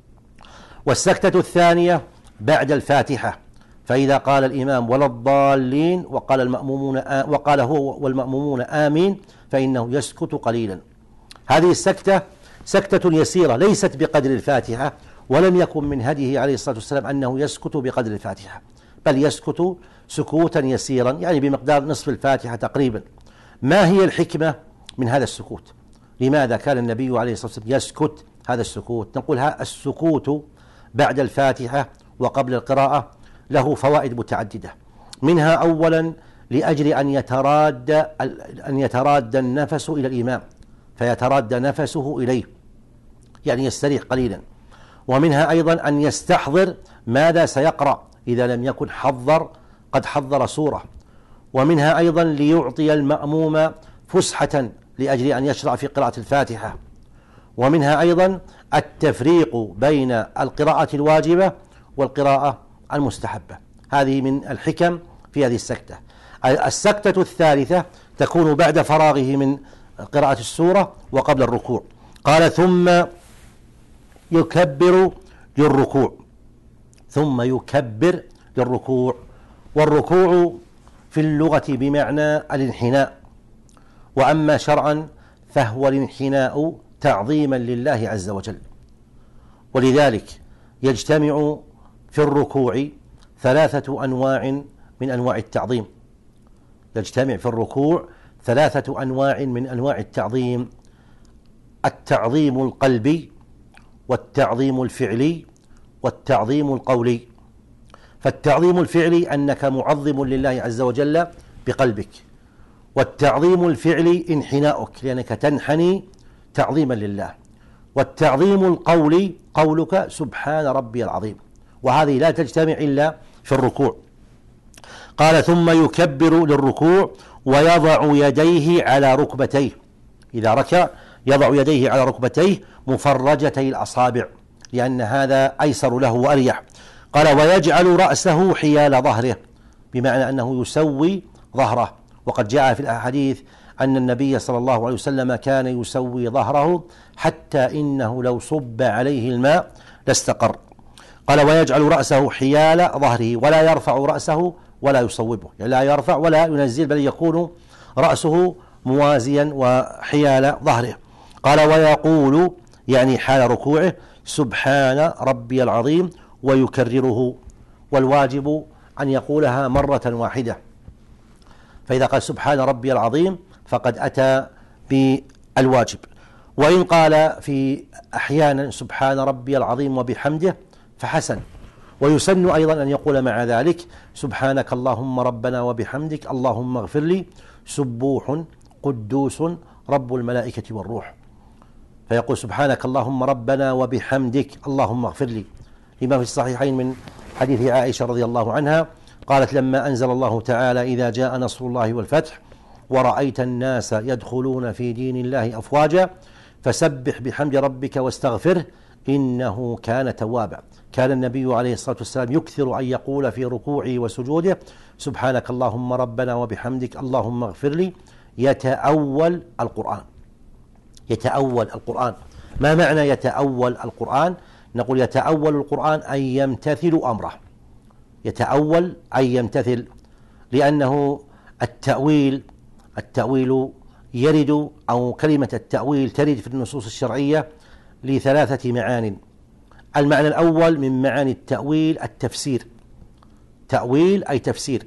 والسكتة الثانية بعد الفاتحة، فإذا قال الإمام ولا الضالين وقال المأمومون وقال هو والمأمومون آمين فإنه يسكت قليلا. هذه السكتة سكتة يسيرة ليست بقدر الفاتحة، ولم يكن من هديه عليه الصلاة والسلام أنه يسكت بقدر الفاتحة، بل يسكت سكوتا يسيرا، يعني بمقدار نصف الفاتحة تقريبا. ما هي الحكمة من هذا السكوت؟ لماذا كان النبي عليه الصلاة والسلام يسكت هذا السكوت؟ نقول السكوت بعد الفاتحة وقبل القراءة له فوائد متعددة، منها أولا لأجل أن يتراد أن يتراد النفس إلى الإمام، فيتراد نفسه إليه، يعني يستريح قليلا. ومنها أيضا أن يستحضر ماذا سيقرأ إذا لم يكن حضر قد حضر سورة. ومنها أيضا ليعطي المأموم فسحة لأجل أن يشرع في قراءة الفاتحة. ومنها أيضا التفريق بين القراءة الواجبة والقراءة المستحبة. هذه من الحكم في هذه السكتة. السكتة الثالثة تكون بعد فراغه من قراءة السورة وقبل الركوع. قال ثم يكبر للركوع، ثم يكبر للركوع. والركوع في اللغة بمعنى الانحناء، وأما شرعا فهو الانحناء تعظيما لله عز وجل. ولذلك يجتمع في الركوع ثلاثة أنواع من أنواع التعظيم، يجتمع في الركوع ثلاثة أنواع من أنواع التعظيم: التعظيم القلبي، والتعظيم الفعلي، والتعظيم القولي. فالتعظيم الفعلي أنك معظم لله عز وجل بقلبك، والتعظيم الفعلي انحناؤك لأنك تنحني تعظيما لله، والتعظيم القولي قولك سبحان ربي العظيم، وهذه لا تجتمع إلا في الركوع. قال ثم يكبر للركوع ويضع يديه على ركبتيه، إذا ركع يضع يديه على ركبتيه مفرجتي الأصابع لأن هذا أيسر له وأريح. قال ويجعل رأسه حيال ظهره، بمعنى أنه يسوي ظهره. وقد جاء في الأحاديث أن النبي صلى الله عليه وسلم كان يسوي ظهره حتى إنه لو صب عليه الماء لاستقر. قال ويجعل رأسه حيال ظهره ولا يرفع رأسه ولا يصوبه، يعني لا يرفع ولا ينزل، بل يكون رأسه موازيا وحيال ظهره. قال ويقول يعني حال ركوعه سبحان ربي العظيم ويكرره، والواجب أن يقولها مرة واحدة، فإذا قال سبحان ربي العظيم فقد أتى بالواجب. وإن قال في أحيانا سبحان ربي العظيم وبحمده فحسن. ويسن أيضا أن يقول مع ذلك سبحانك اللهم ربنا وبحمدك اللهم اغفر لي سبوح قدوس رب الملائكة والروح، فيقول سبحانك اللهم ربنا وبحمدك اللهم اغفر لي، لما في الصحيحين من حديث عائشة رضي الله عنها قالت لما أنزل الله تعالى إذا جاء نصر الله والفتح ورأيت الناس يدخلون في دين الله أفواجا فسبح بحمد ربك واستغفره إنه كان توابا. كان النبي عليه الصلاة والسلام يكثر أن يقول في ركوعه وسجوده سبحانك اللهم ربنا وبحمدك اللهم اغفر لي، يتأول القرآن. يتأول القرآن. ما معنى يتأول القرآن؟ نقول يتأول القرآن أن يمتثل أمره، يتأول أن يمتثل، لأنه التأويل التأويل يرد أو كلمة التأويل ترد في النصوص الشرعية لثلاثة معان. المعنى الأول من معاني التأويل التفسير، تأويل أي تفسير،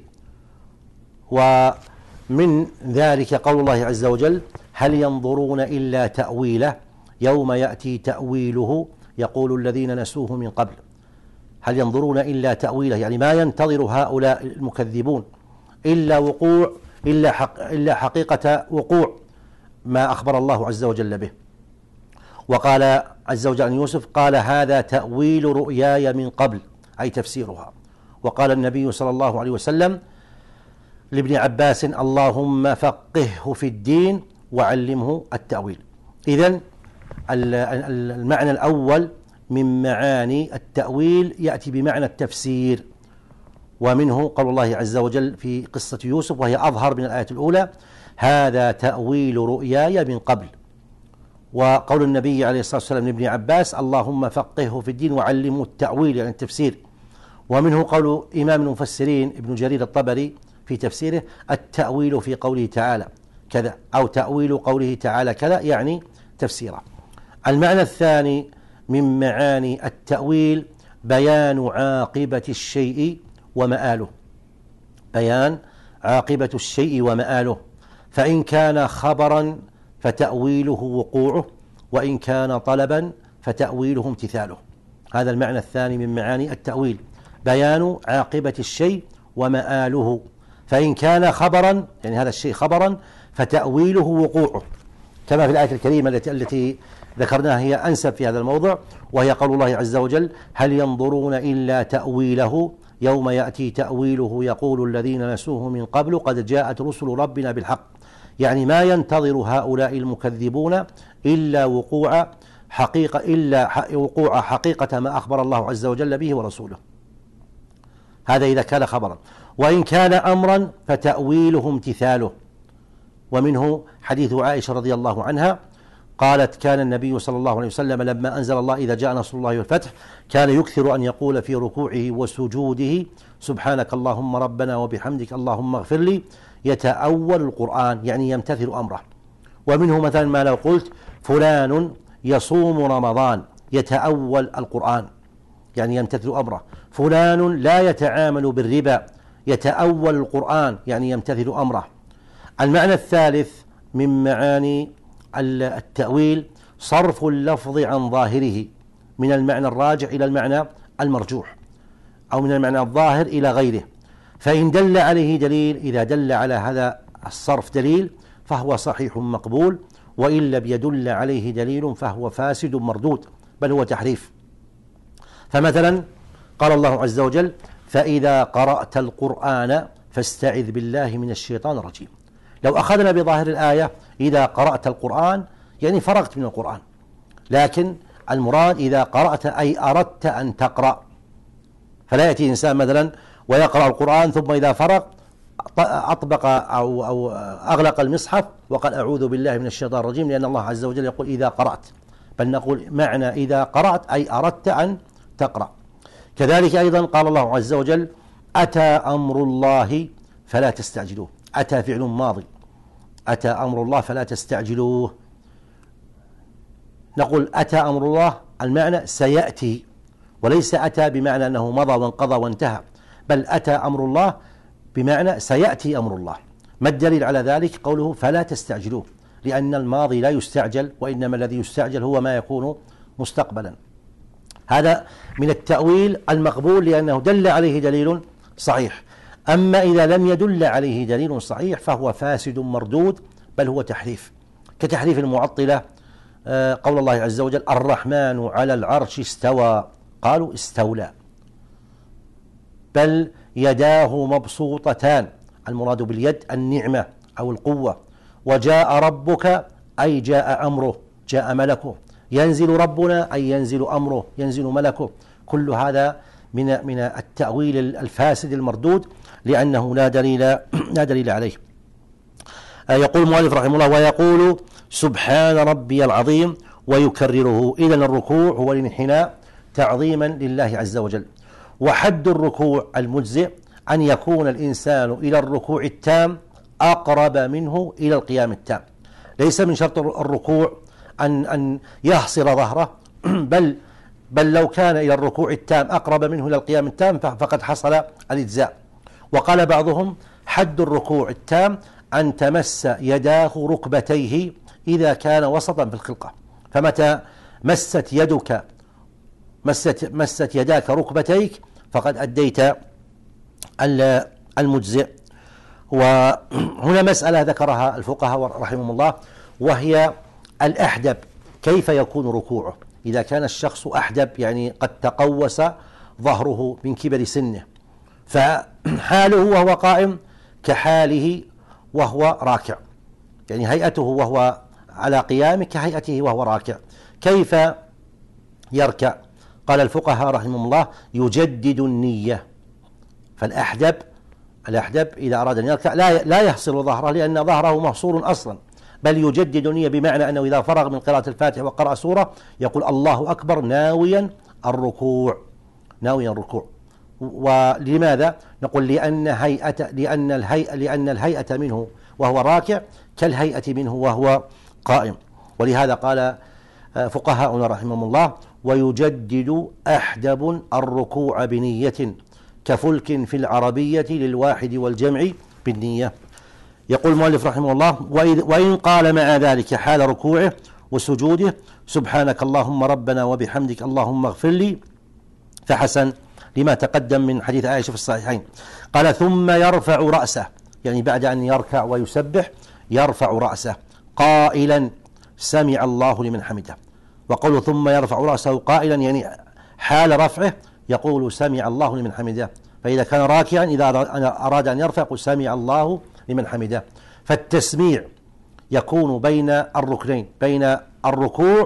ومن ذلك قول الله عز وجل هل ينظرون إلا تأويله يوم يأتي تأويله يقول الذين نسوه من قبل. هل ينظرون إلا تأويله يعني ما ينتظر هؤلاء المكذبون إلا وقوع إلا, حق إلا حقيقة وقوع ما أخبر الله عز وجل به. وقال عز وجل عن يوسف قال هذا تأويل رؤياي من قبل أي تفسيرها. وقال النبي صلى الله عليه وسلم لابن عباس اللهم فقهه في الدين وعلمه التأويل. إذن المعنى الأول من معاني التأويل يأتي بمعنى التفسير، ومنه قول الله عز وجل في قصة يوسف وهي أظهر من الآية الأولى هذا تأويل رؤياي من قبل. وقول النبي عليه الصلاة والسلام لابن عباس اللهم فقهه في الدين وعلمه التأويل يعني التفسير. ومنه قول إمام المفسرين ابن جرير الطبري في تفسيره التأويل في قوله تعالى كذا أو تأويل قوله تعالى كذا يعني تفسيره. المعنى الثاني من معاني التأويل بيان عاقبة الشيء ومآله، بيان عاقبة الشيء ومآله، فإن كان خبرا فتأويله وقوعه، وإن كان طلبا فتأويله امتثاله. هذا المعنى الثاني من معاني التأويل بيان عاقبة الشيء ومآله، فإن كان خبرا يعني هذا الشيء خبرا فتأويله وقوعه، كما في الآية الكريمة التي, التي ذكرناها هي أنسب في هذا الموضع، وهي قول الله عز وجل هل ينظرون إلا تأويله يوم يأتي تأويله يقول الذين نسوه من قبل قد جاءت رسل ربنا بالحق، يعني ما ينتظر هؤلاء المكذبون إلا وقوع حقيقة إلا وقوع حقيقة ما أخبر الله عز وجل به ورسوله. هذا إذا كان خبرا. وإن كان أمرا فتأويله امتثاله. ومنه حديث عائشة رضي الله عنها قالت كان النبي صلى الله عليه وسلم لما أنزل الله إذا جاء نصر الله والفتح كان يكثر أن يقول في ركوعه وسجوده سبحانك اللهم ربنا وبحمدك اللهم اغفر لي، يتأول القرآن يعني يمتثل أمره. ومنه مثلا ما لو قلت فلان يصوم رمضان يتأول القرآن يعني يمتثل أمره. فلان لا يتعامل بالربا يتأول القرآن يعني يمتثل أمره. المعنى الثالث من معاني التأويل صرف اللفظ عن ظاهره من المعنى الراجع إلى المعنى المرجوح، أو من المعنى الظاهر إلى غيره. فإن دل عليه دليل، إذا دل على هذا الصرف دليل فهو صحيح مقبول، وإن لم يدل عليه دليل فهو فاسد مردود، بل هو تحريف. فمثلا قال الله عز وجل فإذا قرأت القرآن فاستعذ بالله من الشيطان الرجيم. لو أخذنا بظاهر الآية إذا قرأت القرآن يعني فرغت من القرآن، لكن المراد إذا قرأت أي أردت أن تقرأ. فلا يأتي إنسان مثلا ويقرأ القرآن ثم إذا فرغ أطبق أو, أو أغلق المصحف وقال أعوذ بالله من الشيطان الرجيم، لأن الله عز وجل يقول إذا قرأت، بل نقول معنى إذا قرأت أي أردت أن تقرأ. كذلك أيضا قال الله عز وجل أتى أمر الله فلا تستعجلوه. أتى فعل ماضي، أتى أمر الله فلا تستعجلوه. نقول أتى أمر الله المعنى سيأتي، وليس أتى بمعنى أنه مضى وانقضى وانتهى، بل أتى أمر الله بمعنى سيأتي أمر الله. ما الدليل على ذلك؟ قوله فلا تستعجلوه، لأن الماضي لا يستعجل، وإنما الذي يستعجل هو ما يكون مستقبلا. هذا من التأويل المقبول لأنه دل عليه دليل صحيح. أما إذا لم يدل عليه دليل صحيح فهو فاسد مردود، بل هو تحريف، كتحريف المعطلة. قول الله عز وجل الرحمن على العرش استوى، قالوا استولى، بل يداه مبسوطتان، المراد باليد النعمة أو القوة. وجاء ربك أي جاء أمره، جاء ملكه. ينزل ربنا أي ينزل أمره، ينزل ملكه. كل هذا من من التأويل الفاسد المردود، لأنه لا دليل لا دليل عليه. يقول المؤلف رحمه الله ويقول سبحان ربي العظيم ويكرره. إذن الركوع هو الانحناء تعظيما لله عز وجل. وحد الركوع المجزئ أن يكون الإنسان إلى الركوع التام أقرب منه إلى القيام التام. ليس من شرط الركوع أن أن يحصر ظهره، بل بل لو كان إلى الركوع التام أقرب منه إلى القيام التام فقد حصل الإجزاء. وقال بعضهم حد الركوع التام أن تمس يداه ركبتيه إذا كان وسطا في الخلقة. فمتى مست يدك مست مست يداك ركبتيك فقد أديت المجزئ. وهنا مسألة ذكرها الفقهاء رحمهم الله، وهي الأحدب، كيف يكون ركوعه إذا كان الشخص أحدب، يعني قد تقوس ظهره من كبر سنه، فحاله وهو قائم كحاله وهو راكع، يعني هيئته وهو على قيامه كهيئته وهو راكع. كيف يركع؟ قال الفقهاء رحمهم الله يجدد النية. فالأحدب الأحدب إذا أراد أن يركع لا لا يحصر ظهره، لأن ظهره محصور أصلا، بل يجدد النية، بمعنى أنه إذا فرغ من قراءة الفاتحة وقرأ سورة يقول الله أكبر ناويا الركوع، ناويا الركوع. ولماذا؟ نقول لأن هيئة لأن الهيئة لأن الهيئة منه وهو راكع كالهيئة منه وهو قائم. ولهذا قال فقهاؤنا رحمهم الله ويجدد أحدب الركوع بنية كفلك في العربية للواحد والجمع بالنية. يقول المؤلف رحمه الله وإن قال مع ذلك حال ركوعه وسجوده سبحانك اللهم ربنا وبحمدك اللهم اغفر لي فحسن، لما تقدم من حديث عائشة في الصحيحين. قال ثم يرفع رأسه، يعني بعد أن يركع ويسبح يرفع رأسه قائلا سمع الله لمن حمده. وقوله ثم يرفع رأسه قائلا يعني حال رفعه يقول سمع الله لمن حمده. فإذا كان راكعا إذا أراد أن يرفع يقول سمع الله لمن حمده. فالتسميع يكون بين الركنين، بين الركوع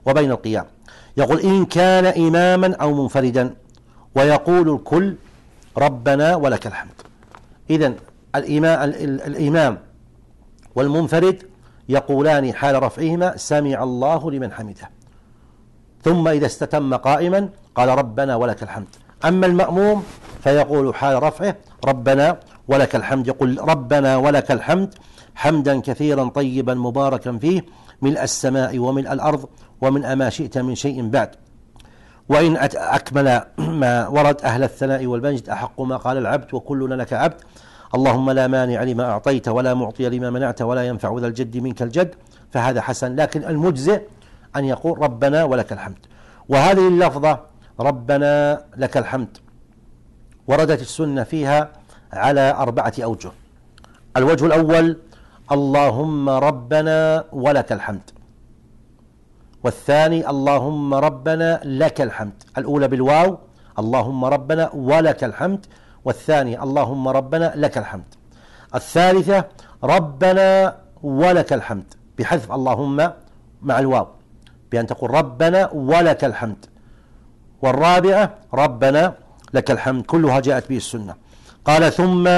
وبين القيام. يقول إن كان إماما أو منفردا ويقول الكل ربنا ولك الحمد. إذن الإمام والمنفرد يقولان حال رفعهما سمع الله لمن حمده، ثم إذا استتم قائما قال ربنا ولك الحمد. أما المأموم فيقول حال رفعه ربنا ولك الحمد، يقول ربنا ولك الحمد حمدا كثيرا طيبا مباركا فيه ملء السماء وملء الأرض ومن أما شئت من شيء بعد. وإن أكمل ما ورد أهل الثناء والمجد أحق ما قال العبد وكلنا لك عبد، اللهم لا مانع لما أعطيت ولا معطي لما منعت ولا ينفع ذا الجد منك الجد، فهذا حسن. لكن المجزئ أن يقول ربنا ولك الحمد. وهذه اللفظة ربنا لك الحمد وردت السنة فيها على أربعة أوجه. الوجه الأول اللهم ربنا ولك الحمد، والثاني اللهم ربنا لك الحمد، الأولى بالواو اللهم ربنا ولك الحمد، والثاني اللهم ربنا لك الحمد. الثالثة ربنا ولك الحمد بحذف اللهم مع الواو بأن تقول ربنا ولك الحمد. والرابعة ربنا لك الحمد، كلها جاءت به السنة. قال ثم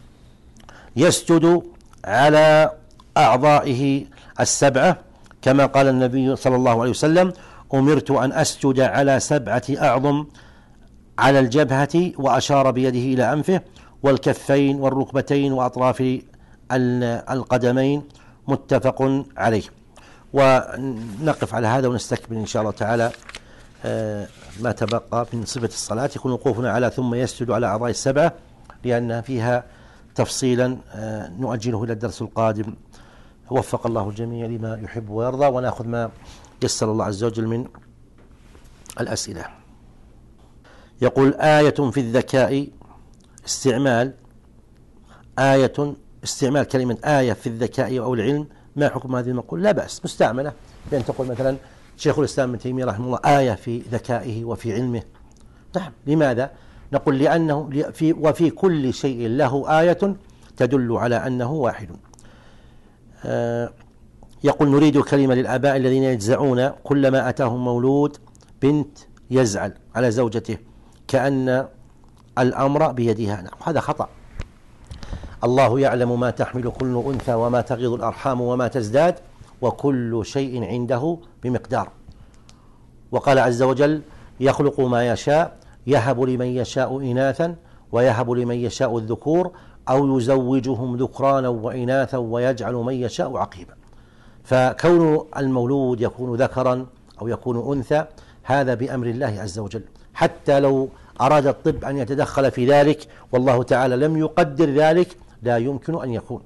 يسجد على أعضائه السبعة كما قال النبي صلى الله عليه وسلم أمرت أن أسجد على سبعة أعظم، على الجبهة وأشار بيده إلى أنفه والكفين والركبتين وأطراف القدمين، متفق عليه. ونقف على هذا ونستكمل إن شاء الله تعالى ما تبقى من صفة الصلاة. يكون وقوفنا على ثم يسجد على أعضاء السبعة لأن فيها تفصيلا نؤجله إلى الدرس القادم. وفق الله الجميع لما يحب ويرضى، ونأخذ ما يسر الله عز وجل من الأسئلة. يقول آية في الذكاء استعمال آية استعمال كلمة آية في الذكاء أو العلم، ما حكم هذه المقولة؟ لا بأس مستعملة، بأن تقول مثلا شيخ الإسلام ابن تيمية رحمه الله آية في ذكائه وفي علمه. نعم، لماذا؟ نقول لأنه في وفي كل شيء له آية تدل على أنه واحد. آه يقول نريد كلمة للآباء الذين يجزعون كلما أتاهم مولود بنت يزعل على زوجته كأن الأمر بيدها. نعم، هذا خطأ. الله يعلم ما تحمل كل أنثى وما تغيض الأرحام وما تزداد وكل شيء عنده بمقدار. وقال عز وجل يخلق ما يشاء يهب لمن يشاء إناثا ويهب لمن يشاء الذكور أو يزوجهم ذكرانا وإناثا ويجعل من يشاء عقيما. فكون المولود يكون ذكرا أو يكون أنثى هذا بأمر الله عز وجل، حتى لو أراد الطب أن يتدخل في ذلك والله تعالى لم يقدر ذلك لا يمكن أن يكون.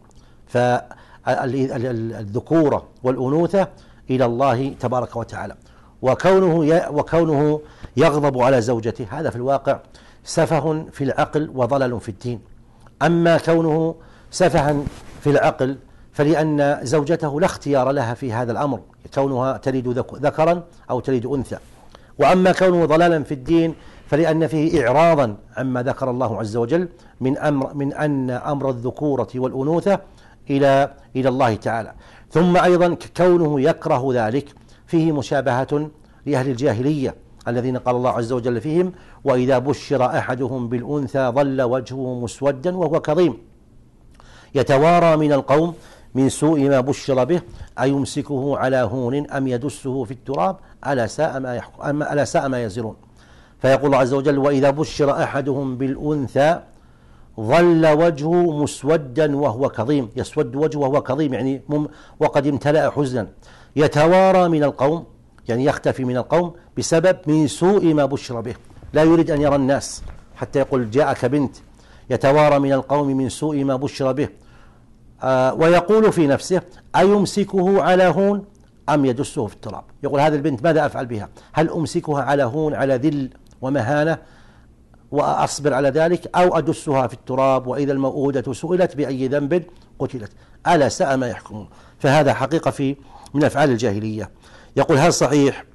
فالذكورة والأنوثة إلى الله تبارك وتعالى. وكونه وكونه يغضب على زوجته هذا في الواقع سفه في العقل وضلل في الدين. أما كونه سفها في العقل فلأن زوجته لا اختيار لها في هذا الأمر، كونها تلد ذكرا أو تلد أنثى. وأما كونه ضلالا في الدين فلأن فيه إعراضا عما ذكر الله عز وجل من أمر من أن أمر الذكورة والأنوثة إلى إلى الله تعالى. ثم أيضا كونه يكره ذلك فيه مشابهة لأهل الجاهلية الذين قال الله عز وجل فيهم وإذا بشر أحدهم بالأنثى ظل وجهه مسودا وهو كظيم يتوارى من القوم من سوء ما بشر به أيمسكه على هون أم يدسه في التراب ألا ساء ما يحكم ألا ساء ما يزرون. فيقول الله عز وجل وإذا بشر أحدهم بالأنثى ظل وجهه مسودا وهو كظيم، يسود وجهه وهو كظيم يعني وقد امتلأ حزنا، يتوارى من القوم يعني يختفي من القوم بسبب من سوء ما بشر به، لا يريد أن يرى الناس حتى يقول جاءك بنت، يتوارى من القوم من سوء ما بشر به. آه ويقول في نفسه أيمسكه على هون أم يدسه في التراب. يقول هذه البنت ماذا أفعل بها؟ هل أمسكها على هون على ذل ومهانة وأصبر على ذلك أو أدسها في التراب وإذا الموءودة سئلت بأي ذنب قتلت ألا ساء ما يحكمون. فهذا حقيقة في من أفعال الجاهلية. يقول هل صحيح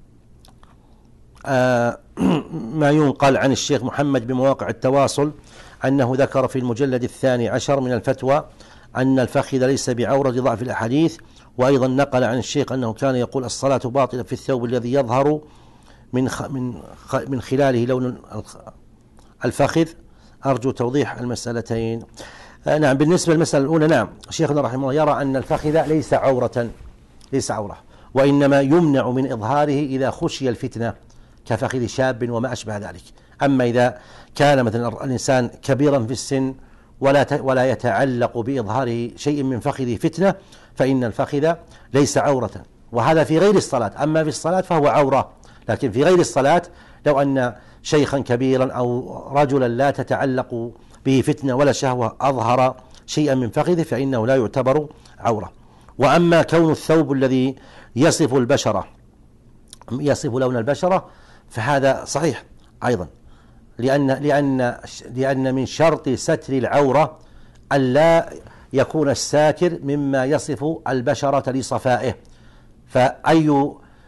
آه ما ينقل عن الشيخ محمد بمواقع التواصل أنه ذكر في المجلد الثاني عشر من الفتوى أن الفخذ ليس بعورة ضعف الأحاديث وأيضا نقل عن الشيخ أنه كان يقول الصلاة باطلة في الثوب الذي يظهر من من من خلاله لون الفخذ. أرجو توضيح المسألتين. نعم، بالنسبة للمسألة الأولى، نعم، شيخنا رحمه الله يرى أن الفخذ ليس عورة، ليس عورة، وإنما يمنع من إظهاره إذا خشي الفتنة كفخذ شاب وما أشبه ذلك. أما إذا كان مثلا الإنسان كبيرا في السن ولا ولا يتعلق بإظهاره شيء من فخذه فتنة، فإن الفخذ ليس عورة، وهذا في غير الصلاة. أما في الصلاة فهو عورة، لكن في غير الصلاة لو أن شيخا كبيرا أو رجلا لا تتعلق به فتنة ولا شهوة أظهر شيئا من فخذه فإنه لا يعتبر عورة. وأما كون الثوب الذي يصف البشرة يصف لون البشرة فهذا صحيح أيضا، لأن لأن لأن من شرط ستر العورة ألا يكون الساتر مما يصف البشرة لصفائه. فأي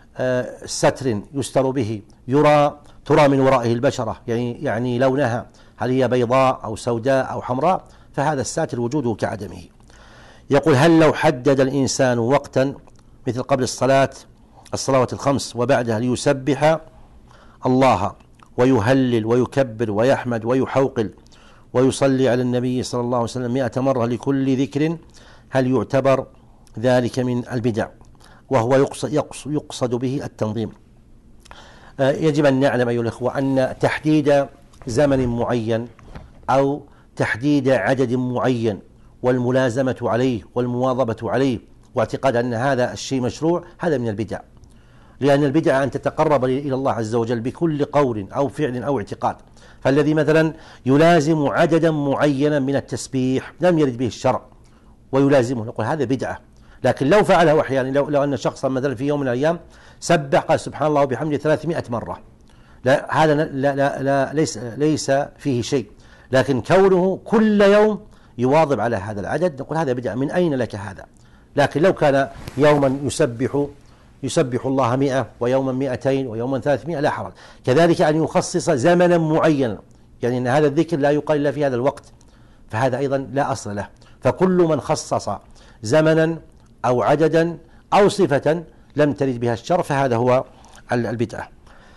ستر يستر به يرى ترى من ورائه البشرة، يعني يعني لونها هل هي بيضاء أو سوداء أو حمراء، فهذا الساتر وجوده كعدمه. يقول هل لو حدد الإنسان وقتا مثل قبل الصلاة الصلوات الخمس وبعدها ليسبح الله ويهلل ويكبر ويحمد ويحوقل ويصلي على النبي صلى الله عليه وسلم مئة مرة لكل ذكر، هل يعتبر ذلك من البدع وهو يقصد, يقصد, يقصد به التنظيم؟ آه يجب أن نعلم أيها الأخوة أن تحديد زمن معين أو تحديد عدد معين والملازمة عليه والمواظبة عليه واعتقاد أن هذا الشيء مشروع، هذا من البدع. لأن البدع أن تتقرب إلى الله عز وجل بكل قول أو فعل أو اعتقاد. فالذي مثلا يلازم عددا معينا من التسبيح لم يرد به الشرع ويلازمه، نقول هذا بدعة. لكن لو فعله أحيانا، لو, لو أن شخصا مثلا في يوم من الأيام سبح قال سبحان الله وبحمده ثلاثمائة مرة، لا هذا لا لا لا ليس ليس فيه شيء. لكن كونه كل يوم يواظب على هذا العدد نقول هذا بدعة. من أين لك هذا؟ لكن لو كان يوما يسبح يسبح الله مئة ويوما مئتين ويوما ثلاثمائة لا حرج. كذلك أن يخصص زمنا معينا، يعني أن هذا الذكر لا يقال إلا في هذا الوقت، فهذا أيضا لا أصل له. فكل من خصص زمنا أو عددا أو صفة لم ترد بها الشرع فهذا هو البدعة.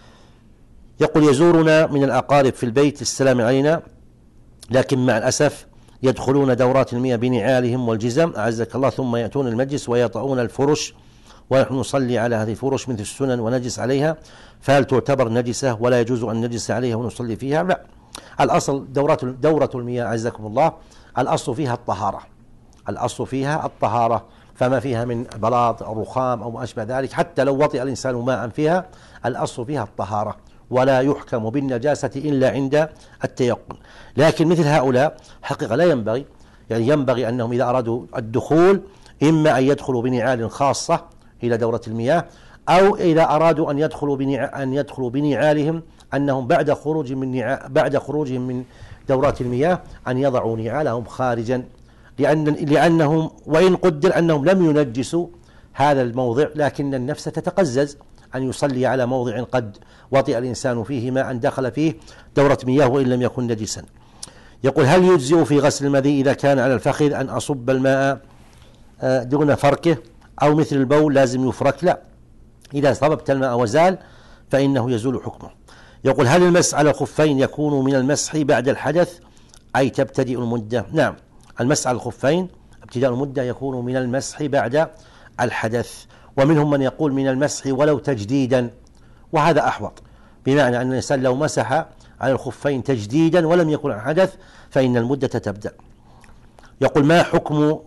يقول يزورنا من الأقارب في البيت السلام علينا، لكن مع الأسف يدخلون دورات المياه بنعالهم والجزم أعزك الله، ثم يأتون المجلس ويطعون الفرش ونحن نصلي على هذه الفرش مثل السنن ونجس عليها، فهل تعتبر نجسة ولا يجوز أن نجس عليها ونصلي فيها؟ لا، الأصل دورة دورة المياه أعزكم الله الأصل فيها الطهارة، الأصل فيها الطهارة، فما فيها من بلاط أو رخام أو ما أشبه ذلك حتى لو وطئ الإنسان ماء فيها الأصل فيها الطهارة، ولا يحكم بالنجاسة إلا عند التيقن. لكن مثل هؤلاء حقيقة لا ينبغي، يعني ينبغي أنهم إذا أرادوا الدخول إما أن يدخلوا بنعال خاصة إلى دورة المياه، أو إذا أرادوا أن يدخلوا بنع... أن يدخلوا بنعالهم أنهم بعد خروج من نع... بعد خروجهم من دورات المياه أن يضعوا نعالهم خارجا، لأن لأنهم وإن قدر أنهم لم ينجسوا هذا الموضع لكن النفس تتقزز أن يصلي على موضع قد وطئ الإنسان فيه ماء دخل فيه دورة مياه وإن لم يكن نجسا. يقول هل يجزئ في غسل المذي إذا كان على الفخذ أن أصب الماء دون فركه أو مثل البول لازم يفرك؟ لا، إذا صببت الماء وزال فإنه يزول حكمه. يقول هل المسح على الخفين يكون من المسح بعد الحدث أي تبتدئ المدة؟ نعم، المسح على الخفين ابتداء المدة يكون من المسح بعد الحدث، ومنهم من يقول من المسح ولو تجديدا، وهذا أحوط، بمعنى أن الإنسان لو مسح على الخفين تجديدا ولم يكن عن حدث فإن المدة تبدأ. يقول ما حكم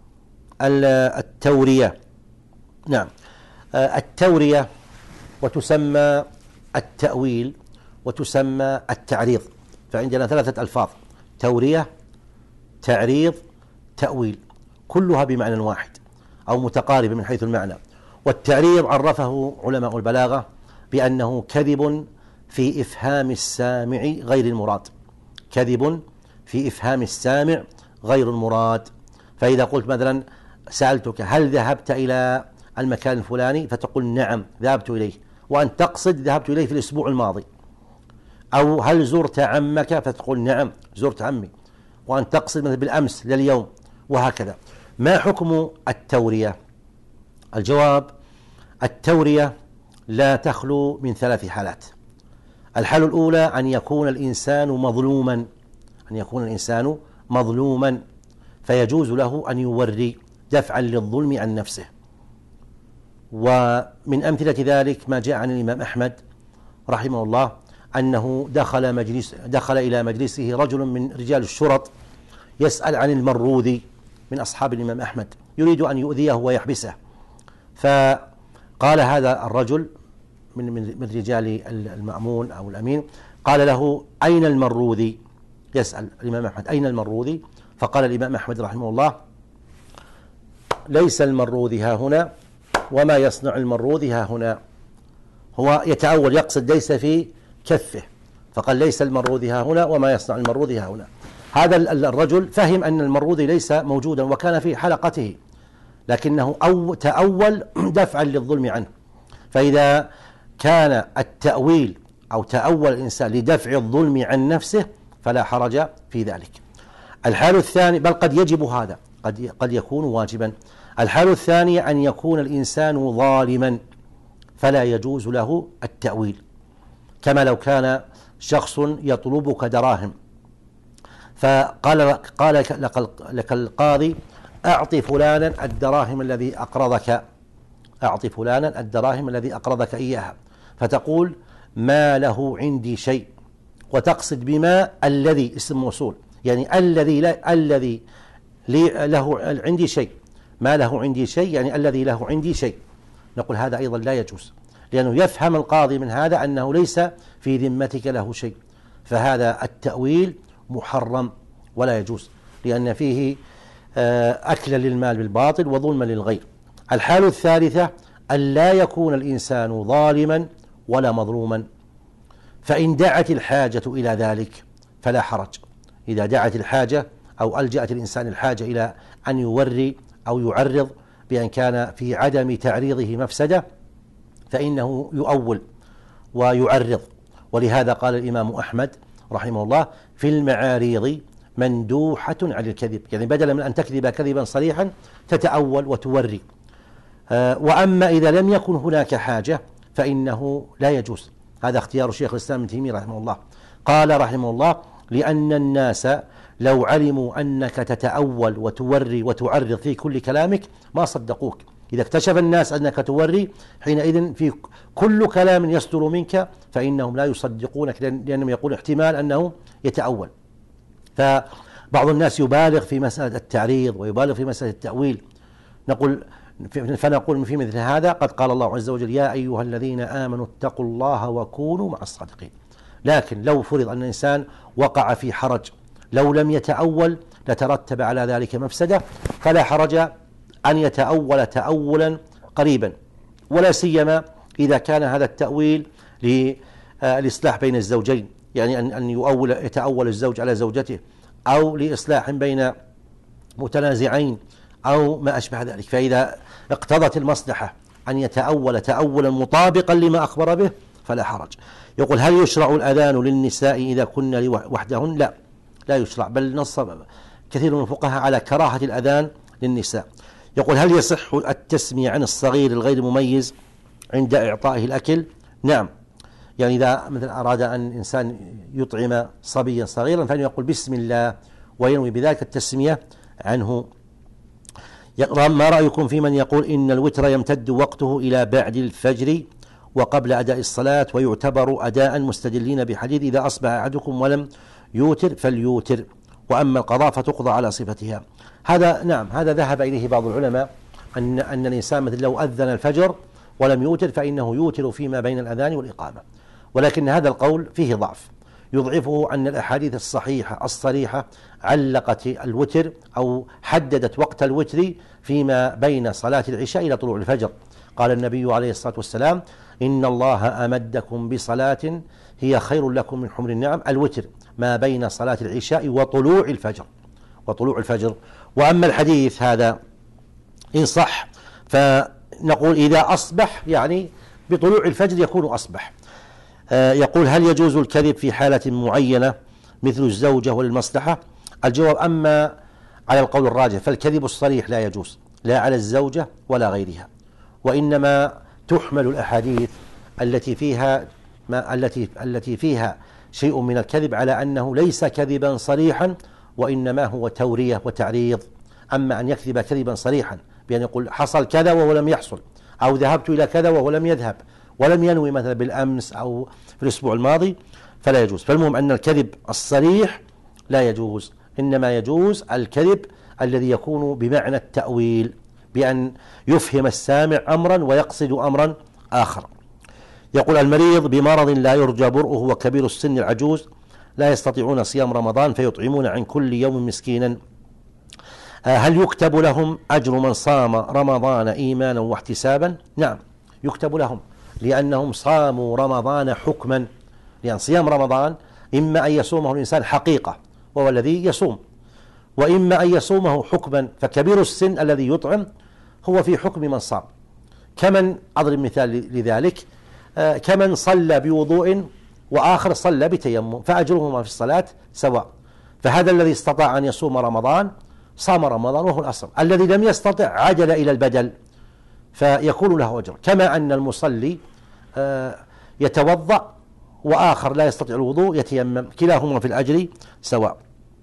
التورية؟ نعم، التورية وتسمى التأويل وتسمى التعريض، فعندنا ثلاثة ألفاظ: تورية، تعريض، تأويل، كلها بمعنى واحد أو متقاربة من حيث المعنى. والتعريض عرفه علماء البلاغة بأنه كذب في إفهام السامع غير المراد، كذب في إفهام السامع غير المراد. فإذا قلت مثلا سألتك هل ذهبت إلى المكان الفلاني فتقول نعم ذهبت إليه، وأن تقصد ذهبت إليه في الأسبوع الماضي. أو هل زرت عمك فتقول نعم زرت عمي، وأن تقصد مثلا بالأمس لليوم، وهكذا. ما حكم التورية؟ الجواب: التورية لا تخلو من ثلاث حالات. الحالة الأولى أن يكون الإنسان مظلوما أن يكون الإنسان مظلوما فيجوز له أن يوري دفعا للظلم عن نفسه. ومن أمثلة ذلك ما جاء عن الإمام أحمد رحمه الله أنه دخل مجلس دخل إلى مجلسه رجل من رجال الشرط يسأل عن المروذي من أصحاب الإمام أحمد، يريد أن يؤذيه ويحبسه، فقال هذا الرجل من من رجال المأمون أو الأمين، قال له: أين المروذي؟ يسأل الإمام أحمد: أين المروذي؟ فقال الإمام أحمد رحمه الله: ليس المروذي ها هنا، وما يصنع المروذي ها هنا. هو يتأول، يقصد ليس في كفه، فقال: ليس المروذي ها هنا، وما يصنع المروذي ها هنا. هذا الرجل فهم أن المروذي ليس موجودا وكان في حلقته، لكنه أو تأول دفعا للظلم عنه. فإذا كان التأويل أو تأول الإنسان لدفع الظلم عن نفسه فلا حرج في ذلك. الحال الثاني، بل قد يجب هذا، قد قد يكون واجبا. الحال الثانية أن يكون الإنسان ظالما فلا يجوز له التأويل، كما لو كان شخص يطلبك دراهم فقال قال لك القاضي: أعط فلانا الدراهم الذي أقرضك أعط فلانا الدراهم الذي أقرضك إياها، فتقول: ما له عندي شيء، وتقصد بما الذي اسم موصول، يعني الذي لا الذي له عندي شيء، ما له عندي شيء يعني الذي له عندي شيء. نقول هذا أيضا لا يجوز، لأنه يفهم القاضي من هذا أنه ليس في ذمتك له شيء، فهذا التأويل محرم ولا يجوز، لأن فيه أكل للمال بالباطل وظلما للغير. الحالة الثالثة أن لا يكون الإنسان ظالما ولا مظلوما، فإن دعت الحاجة إلى ذلك فلا حرج. إذا دعت الحاجة أو ألجأت الإنسان الحاجة إلى أن يوري أو يعرض بأن كان في عدم تعريضه مفسدة فإنه يؤول ويعرض. ولهذا قال الإمام أحمد رحمه الله: في المعاريض مندوحة عن الكذب، يعني بدلا من أن تكذب كذبا صريحا تتأول وتوري. آه وأما إذا لم يكن هناك حاجة فإنه لا يجوز. هذا اختيار شيخ الإسلام ابن تيمية رحمه الله. قال رحمه الله: لأن الناس لو علموا أنك تتأول وتوري وتعرض في كل كلامك ما صدقوك. إذا اكتشف الناس أنك توري حينئذ في كل كلام يصدر منك فإنهم لا يصدقونك، لأنهم يقول احتمال أنه يتأول. فبعض الناس يبالغ في مسألة التعريض ويبالغ في مسألة التأويل. نقول فنقول في مثل هذا: قد قال الله عز وجل: يا أيها الذين آمنوا اتقوا الله وكونوا مع الصادقين. لكن لو فرض أن الإنسان وقع في حرج لو لم يتأول لترتب على ذلك مفسدة، فلا حرج أن يتأول تأولا قريبا، ولا سيما إذا كان هذا التأويل للإصلاح بين الزوجين، يعني أن أن يؤول يتأول الزوج على زوجته، أو لإصلاح بين متنازعين أو ما أشبه ذلك. فإذا اقتضت المصلحة أن يتأول تأولا مطابقا لما أخبر به فلا حرج. يقول: هل يشرع الأذان للنساء إذا كن وحدهن؟ لا، لا يشرع، بل نص كثير من الفقهاء على كراهة الأذان للنساء. يقول: هل يصح التسمية عن الصغير الغير مميز عند إعطائه الأكل؟ نعم، يعني إذا مثلا أراد أن إنسان يطعم صبيا صغيرا فإنه يقول بسم الله وينوي بذلك التسمية عنه. ما رأيكم في من يقول إن الوتر يمتد وقته إلى بعد الفجر وقبل أداء الصلاة ويعتبر أداء، مستدلين بحديث: إذا أصبح أحدكم ولم يوتر فليوتر، وأما القضاء فتقضى على صفتها. هذا نعم، هذا ذهب إليه بعض العلماء، أن أن الإنسان مثل لو أذن الفجر ولم يوتر فإنه يوتر فيما بين الأذان والإقامة، ولكن هذا القول فيه ضعف، يضعفه أن الأحاديث الصحيحة الصريحة علقت الوتر أو حددت وقت الوتر فيما بين صلاة العشاء إلى طلوع الفجر. قال النبي عليه الصلاة والسلام: إن الله أمدكم بصلاة هي خير لكم من حمر النعم، الوتر ما بين صلاة العشاء وطلوع الفجر وطلوع الفجر. وأما الحديث هذا إن صح فنقول إذا أصبح، يعني بطلوع الفجر يكون أصبح. آه يقول: هل يجوز الكذب في حالة معينة مثل الزوجة وللمصلحة؟ الجواب: أما على القول الراجح فالكذب الصريح لا يجوز، لا على الزوجة ولا غيرها، وإنما تحمل الأحاديث التي فيها ما التي التي فيها شيء من الكذب على أنه ليس كذبا صريحا، وإنما هو تورية وتعريض. أما أن يكذب كذبا صريحا بأن يقول حصل كذا وهو لم يحصل، أو ذهبت إلى كذا وهو لم يذهب، ولم ينوي مثلا بالأمس أو في الأسبوع الماضي، فلا يجوز. فالمهم أن الكذب الصريح لا يجوز، إنما يجوز الكذب الذي يكون بمعنى التأويل، بأن يفهم السامع أمرا ويقصد أمرا آخر. يقول المريض بمرض لا يرجى برؤه وكبير السن العجوز لا يستطيعون صيام رمضان فيطعمون عن كل يوم مسكينا، هل يكتب لهم أجر من صام رمضان إيمانا واحتسابا؟ نعم يكتب لهم، لأنهم صاموا رمضان حكما، لأن صيام رمضان إما أن يصومه الإنسان حقيقة وهو الذي يصوم، وإما أن يصومه حكما، فكبير السن الذي يطعم هو في حكم من صام. كمن أضرب مثال لذلك، آه كمن صلى بوضوء وآخر صلى بتيمم فأجرهما في الصلاة سواء، فهذا الذي استطاع أن يصوم رمضان صام رمضان وهو الأصل، الذي لم يستطع عجل إلى البدل فيكون له أجر، كما أن المصلي آه يتوضأ وآخر لا يستطيع الوضوء يتيمم، كلاهما في الأجر سواء.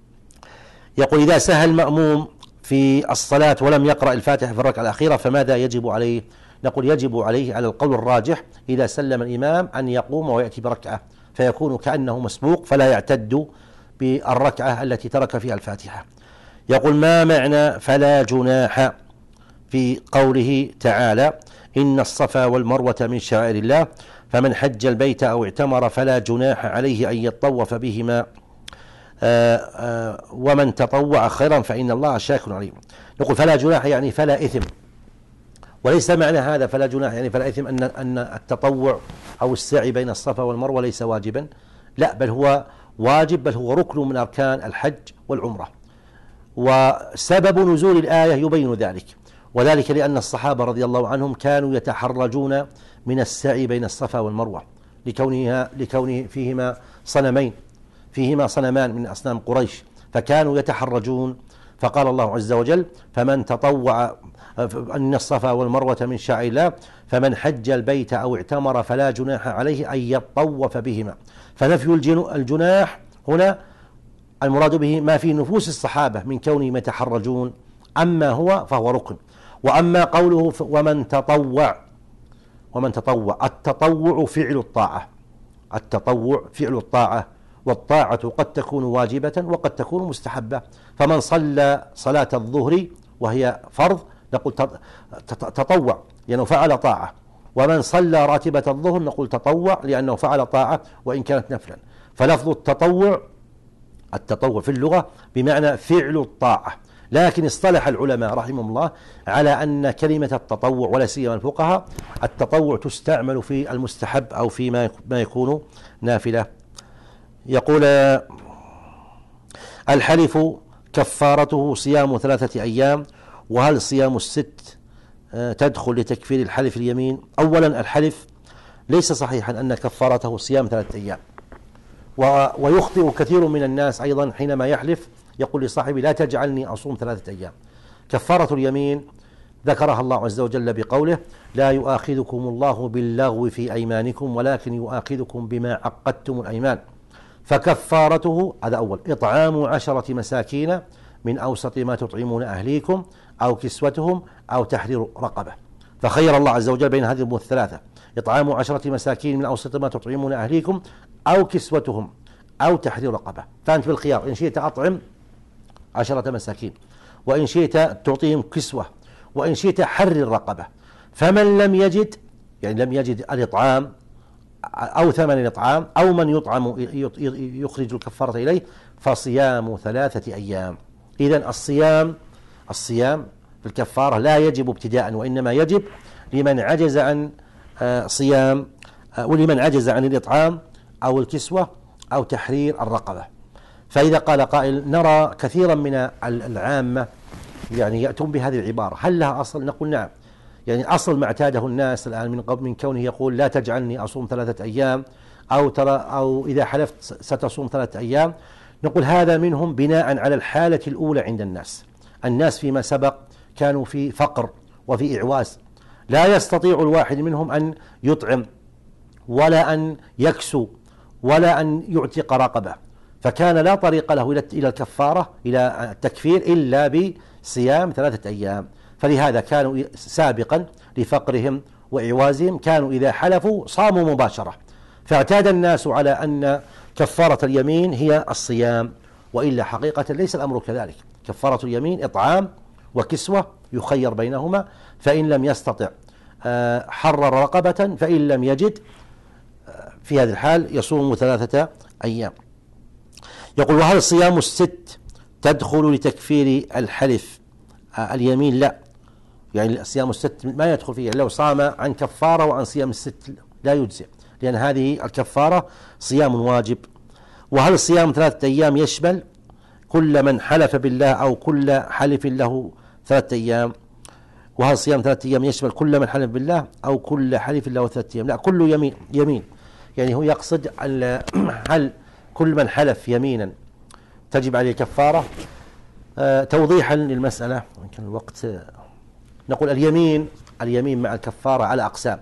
يقول إذا سهى المأموم في الصلاة ولم يقرأ الفاتحة في الركعة الأخيرة فماذا يجب عليه؟ نقول يجب عليه على القول الراجح إذا سلم الإمام أن يقوم ويأتي بركعة، فيكون كأنه مسبوق فلا يعتد بالركعة التي ترك فيها الفاتحة. يقول ما معنى فلا جناح في قوله تعالى إن الصفا والمروة من شعائر الله فمن حج البيت أو اعتمر فلا جناح عليه أن يطوف بهما آآ آآ ومن تطوع خيرا فإن الله شاكر عليم. نقول فلا جناح يعني فلا إثم، وليس معنى هذا فلا جناح يعني فلا إثم أن أن التطوع أو السعي بين الصفا والمروة ليس واجبا، لا بل هو واجب، بل هو ركن من أركان الحج والعمرة. وسبب نزول الآية يبين ذلك، وذلك لأن الصحابة رضي الله عنهم كانوا يتحرجون من السعي بين الصفا والمروة لكونها لكونه فيهما صنمين فيهما صنمان من أصنام قريش، فكانوا يتحرجون، فقال الله عز وجل فمن تطوع أن الصفا والمروة من شعائر الله فمن حج البيت أو اعتمر فلا جناح عليه أن يطوف بهما. فنفي الجناح هنا المراد به ما في نفوس الصحابة من كونهم يتحرجون، أما هو فهو ركن. وأما قوله ومن تطوع ومن تطوع التطوع فعل الطاعة، التطوع فعل الطاعة، والطاعة قد تكون واجبة وقد تكون مستحبة. فمن صلى صلاة الظهر وهي فرض نقول تطوع لأنه فعل طاعة، ومن صلى راتبة الظهر نقول تطوع لأنه فعل طاعة وإن كانت نفلا. فلفظ التطوع التطوع في اللغة بمعنى فعل الطاعة، لكن اصطلح العلماء رحمهم الله على أن كلمة التطوع ولا سيما الفقهاء التطوع تستعمل في المستحب أو في ما يكون نافلة. يقول الحلف كفارته صيام ثلاثة أيام، وهل صيام الست تدخل لتكفير الحلف اليمين؟ أولا الحلف ليس صحيحا أن كفارته صيام ثلاثة أيام، ويخطئ كثير من الناس أيضا حينما يحلف يقول لصاحبه لا تجعلني أصوم ثلاثة أيام. كفارة اليمين ذكرها الله عز وجل بقوله لا يؤاخذكم الله باللغو في أيمانكم ولكن يؤاخذكم بما عقدتم الأيمان، فكفارته هذا أول إطعام عشرة مساكين من أوسط ما تطعمون أهليكم أو كسوتهم أو تحرير رقبة، فخير الله عز وجل بين هذه الثلاثة إطعام عشرة مساكين من أوسط ما تطعمون أهليكم أو كسوتهم أو تحرير رقبة، فأنت بالخيار إن شئت أطعم عشرة مساكين، وإن شئت تعطيهم كسوة، وإن شئت حرر رقبة. فمن لم يجد يعني لم يجد الإطعام أو ثمن الإطعام أو من يطعم يخرج الكفارة إليه فصيام ثلاثة أيام. إذن الصيام الصيام في الكفارة لا يجب ابتداء، وإنما يجب لمن عجز عن صيام ولمن عجز عن الإطعام أو الكسوة أو تحرير الرقبة. فإذا قال قائل نرى كثيرا من العامة يعني يأتون بهذه العبارة هل لها أصل؟ نقول نعم، يعني أصل ما اعتاده الناس الآن من قبل من كونه يقول لا تجعلني أصوم ثلاثة أيام أو ترى أو إذا حلفت ستصوم ثلاثة أيام، نقول هذا منهم بناء على الحالة الأولى عند الناس. الناس فيما سبق كانوا في فقر وفي إعواز، لا يستطيع الواحد منهم أن يطعم ولا أن يكسو ولا أن يعتق رقبة، فكان لا طريق له إلى الكفارة إلى التكفير إلا بصيام ثلاثة أيام. فلهذا كانوا سابقا لفقرهم وإعوازهم كانوا إذا حلفوا صاموا مباشرة، فاعتاد الناس على أن كفارة اليمين هي الصيام، وإلا حقيقة ليس الأمر كذلك. كفارة اليمين إطعام وكسوة يخير بينهما، فإن لم يستطع حرر رقبة، فإن لم يجد في هذه الحال يصوم ثلاثة أيام. يقول وهل صيام الست تدخل لتكفير الحلف؟ اليمين لا، يعني صيام الست ما يدخل فيه، لو صام عن كفارة وعن صيام الست لا يجزئ، لأن هذه الكفارة صيام واجب. وهل صيام ثلاثة أيام يشمل كل من حلف بالله أو كل حلف له ثلاثة أيام؟ وهل صيام ثلاثة أيام يشمل كل من حلف بالله أو كل حلف له ثلاثة أيام؟ لا، كل يمين يمين، يعني هو يقصد هل كل من حلف يمينا تجب عليه كفارة؟ آه توضيحا للمسألة يمكن الوقت، نقول اليمين اليمين مع الكفارة على أقسام.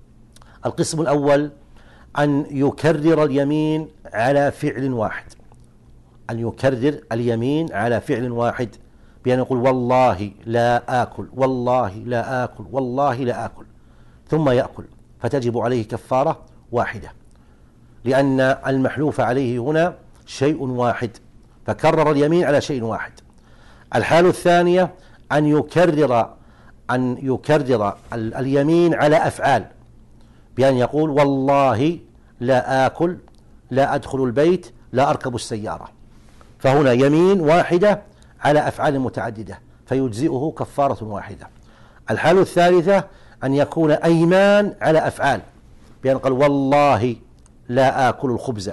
القسم الأول أن يكرر اليمين على فعل واحد، أن يكرر اليمين على فعل واحد، بأن يقول والله لا آكل، والله لا آكل، والله لا آكل، ثم يأكل، فتجب عليه كفارة واحدة، لأن المحلوف عليه هنا شيء واحد، فكرر اليمين على شيء واحد. الحالة الثانية أن يكرر أن يكرر اليمين على أفعال، بأن يقول والله لا آكل، لا أدخل البيت، لا أركب السيارة، فهنا يمين واحدة على أفعال متعددة فيجزئه كفارة واحدة. الحالة الثالثة أن يكون أيمان على أفعال، بأن قال والله لا آكل الخبز،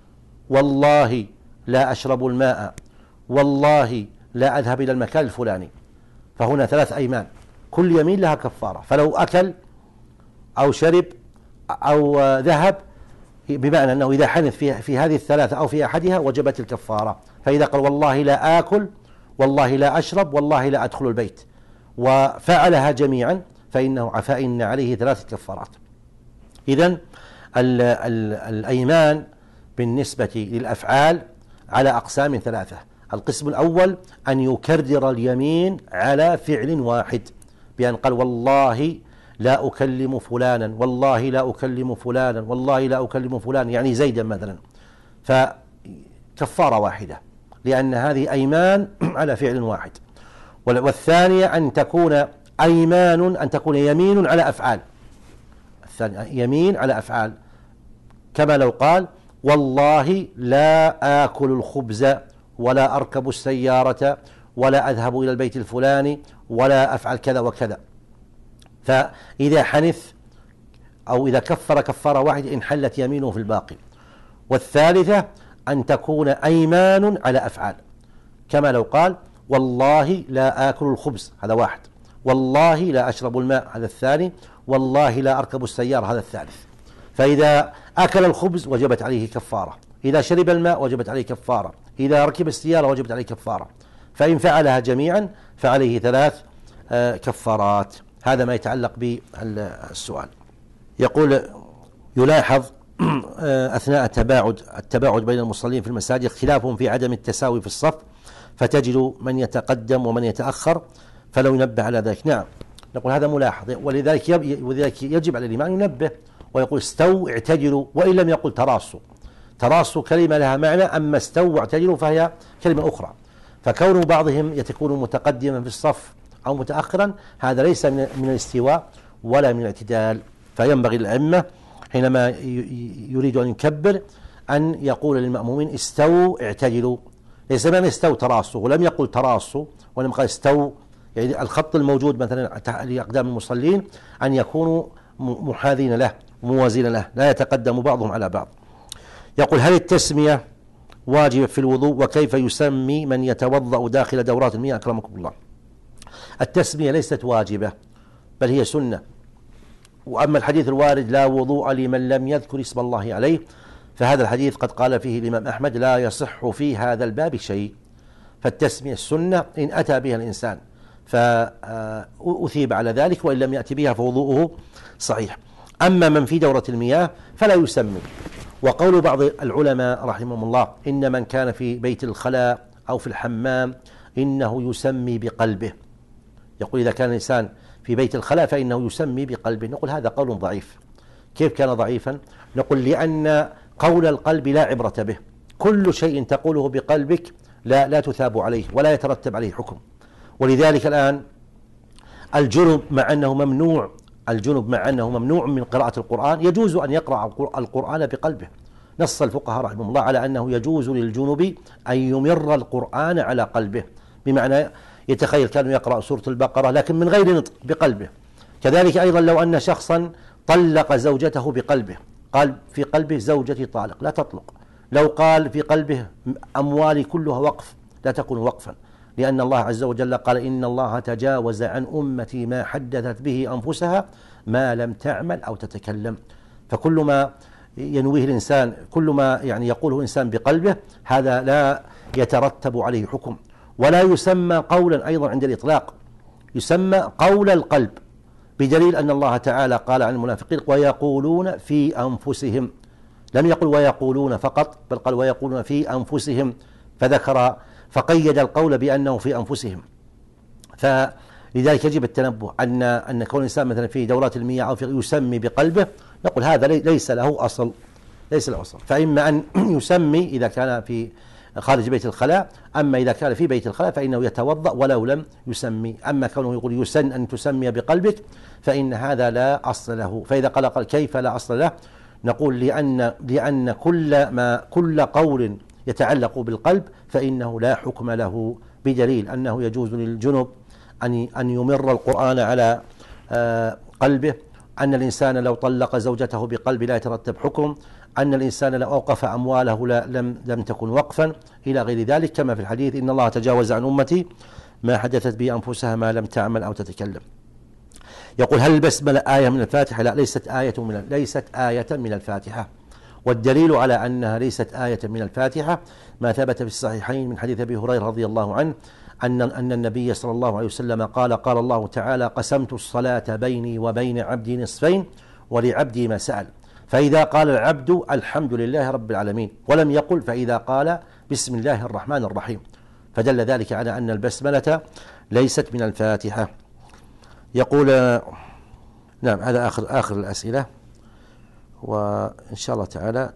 والله لا أشرب الماء، والله لا أذهب إلى المكان الفلاني، فهنا ثلاث أيمان كل يمين لها كفارة. فلو أكل أو شرب أو ذهب، بمعنى أنه إذا حنث في, في هذه الثلاثة أو في أحدها وجبت الكفارة. فإذا قال والله لا آكل، والله لا أشرب، والله لا أدخل البيت، وفعلها جميعا، فإنه فإن عليه ثلاث كفارات. إذن الأيمان بالنسبة للأفعال على أقسام ثلاثة. القسم الأول أن يكرر اليمين على فعل واحد، بأن قال والله لا أكلم فلانا، والله لا أكلم فلانا، والله لا أكلم فلانا، يعني زيدا مثلا، فكفارة واحدة، لأن هذه أيمان على فعل واحد. والثانية أن تكون أيمان أن تكون يمين على أفعال، الثانية يمين على أفعال، كما لو قال والله لا آكل الخبز، ولا أركب السيارة، ولا أذهب إلى البيت الفلاني، ولا أفعل كذا وكذا. فإذا حنث أو إذا كفر كفارة واحدة انحلت يمينه في الباقي. والثالثة أن تكون أيمان على أفعال، كما لو قال والله لا آكل الخبز، هذا واحد، والله لا أشرب الماء، هذا الثاني، والله لا أركب السيارة، هذا الثالث. فإذا أكل الخبز وجبت عليه كفارة، إذا شرب الماء وجبت عليه كفارة، إذا ركب السيارة وجبت عليه كفارة، فإن فعلها جميعا فعليه ثلاث كفارات. هذا ما يتعلق بالسؤال. يقول يلاحظ أثناء التباعد التباعد بين المصلين في المساجد اختلافهم في عدم التساوي في الصف، فتجد من يتقدم ومن يتأخر، فلو ينبه على ذلك. نعم، نقول هذا ملاحظ، ولذلك ولذلك يجب على الإمام ينبه ويقول استووا اعتدلوا، وإن لم يقل تراصوا. تراصوا كلمة لها معنى، أما استووا اعتدلوا فهي كلمة أخرى. فكون بعضهم يكون متقدما في الصف أو متأخرا هذا ليس من الاستواء ولا من الاعتدال. فينبغي للأئمة حينما يريد أن يكبر أن يقول للمأمومين استووا اعتدلوا، ليس معنى استووا تراصوا، ولم يقل تراصوا ولم قال استووا. يعني الخط الموجود مثلا لأقدام المصلين أن يكونوا محاذين له موازين له، لا يتقدم بعضهم على بعض. يقول هل التسمية واجب في الوضوء؟ وكيف يسمي من يتوضأ داخل دورات المياه أكرمكم الله؟ التسمية ليست واجبة بل هي سنة. وأما الحديث الوارد لا وضوء لمن لم يذكر اسم الله عليه، فهذا الحديث قد قال فيه الإمام أحمد لا يصح في هذا الباب شيء. فالتسمية السنة إن أتى بها الإنسان فأثيب على ذلك، وإن لم يأتي بها فوضوءه صحيح. أما من في دورة المياه فلا يسمي. وقول بعض العلماء رحمهم الله إن من كان في بيت الخلاء أو في الحمام إنه يسمي بقلبه، يقول إذا كان الإنسان في بيت الخلاء فإنه يسمي بقلبه. نقول هذا قول ضعيف. كيف كان ضعيفا؟ نقول لأن قول القلب لا عبرة به، كل شيء تقوله بقلبك لا لا تثاب عليه ولا يترتب عليه حكم. ولذلك الآن الجنب مع أنه ممنوع الجنب مع أنه ممنوع من قراءة القرآن يجوز أن يقرأ القرآن بقلبه. نص الفقهاء رحمهم الله على أنه يجوز للجنب أن يمر القرآن على قلبه، بمعنى يتخيل كانوا يقرأ سورة البقرة لكن من غير نطق بقلبه. كذلك أيضا لو أن شخصا طلق زوجته بقلبه، قال في قلبه زوجتي طالق، لا تطلق. لو قال في قلبه أموالي كلها وقف، لا تكون وقفا، لأن الله عز وجل قال إن الله تجاوز عن أمتي ما حدثت به أنفسها ما لم تعمل أو تتكلم. فكل ما ينويه الإنسان، كل ما يعني يقوله الإنسان بقلبه هذا لا يترتب عليه حكم، ولا يسمى قولا أيضا عند الإطلاق، يسمى قول القلب، بدليل أن الله تعالى قال عن المنافقين ويقولون في أنفسهم، لم يقل ويقولون فقط، بل قال ويقولون في أنفسهم، فذكر فقيد القول بأنه في أنفسهم. فلذلك يجب التنبه أن أن كون الإنسان مثلا في دورات المياه أو في يسمي بقلبه، نقول هذا ليس له أصل، ليس له أصل. فإما أن يسمي إذا كان في خارج بيت الخلاء، أما إذا كان في بيت الخلاء فإنه يتوضأ ولو لم يسمي. أما كونه يقول يسن أن تسمي بقلبك فإن هذا لا أصل له. فإذا قال قال كيف لا أصل له؟ نقول لأن لأن كل ما كل قول يتعلق بالقلب فإنه لا حكم له، بدليل أنه يجوز للجنب أن أن يمر القرآن على قلبه، أن الإنسان لو طلق زوجته بقلب لا يترتب حكم، أن الإنسان لو أوقف أمواله لا لم لم تكن وقفا، إلى غير ذلك، كما في الحديث إن الله تجاوز عن أمتي ما حدثت به أنفسها ما لم تعمل أو تتكلم. يقول هل البسملة آية من الفاتحة؟ لا، ليست آية من ليست آية من الفاتحة. والدليل على أنها ليست آية من الفاتحة ما ثبت في الصحيحين من حديث أبي هريرة رضي الله عنه أن أن النبي صلى الله عليه وسلم قال قال الله تعالى قسمت الصلاة بيني وبين عبدي نصفين ولعبدي ما سأل، فإذا قال العبد الحمد لله رب العالمين ولم يقل فإذا قال بسم الله الرحمن الرحيم، فدل ذلك على أن البسملة ليست من الفاتحة. يقول نعم، هذا آخر آخر الأسئلة، وإن شاء الله تعالى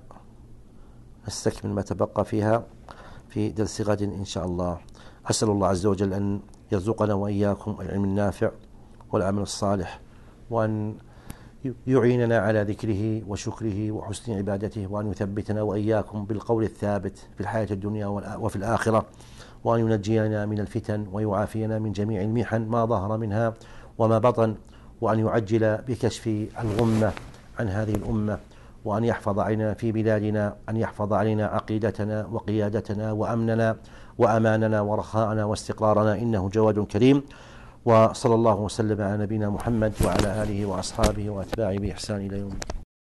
نستكمل ما تبقى فيها في درس غد إن شاء الله. أسأل الله عز وجل أن يرزقنا وإياكم العلم النافع والعمل الصالح، وأن يعيننا على ذكره وشكره وحسن عبادته، وأن يثبتنا وإياكم بالقول الثابت في الحياة الدنيا وفي الآخرة، وأن ينجينا من الفتن ويعافينا من جميع المحن ما ظهر منها وما بطن، وأن يعجل بكشف الغمة عن هذه الأمة، وأن يحفظ علينا في بلادنا، أن يحفظ علينا عقيدتنا وقيادتنا وأمننا وأماننا ورخاءنا واستقرارنا، إنه جواد كريم. وصلى الله وسلم على نبينا محمد وعلى آله وأصحابه وأتباعه بإحسان إلى يوم الدين.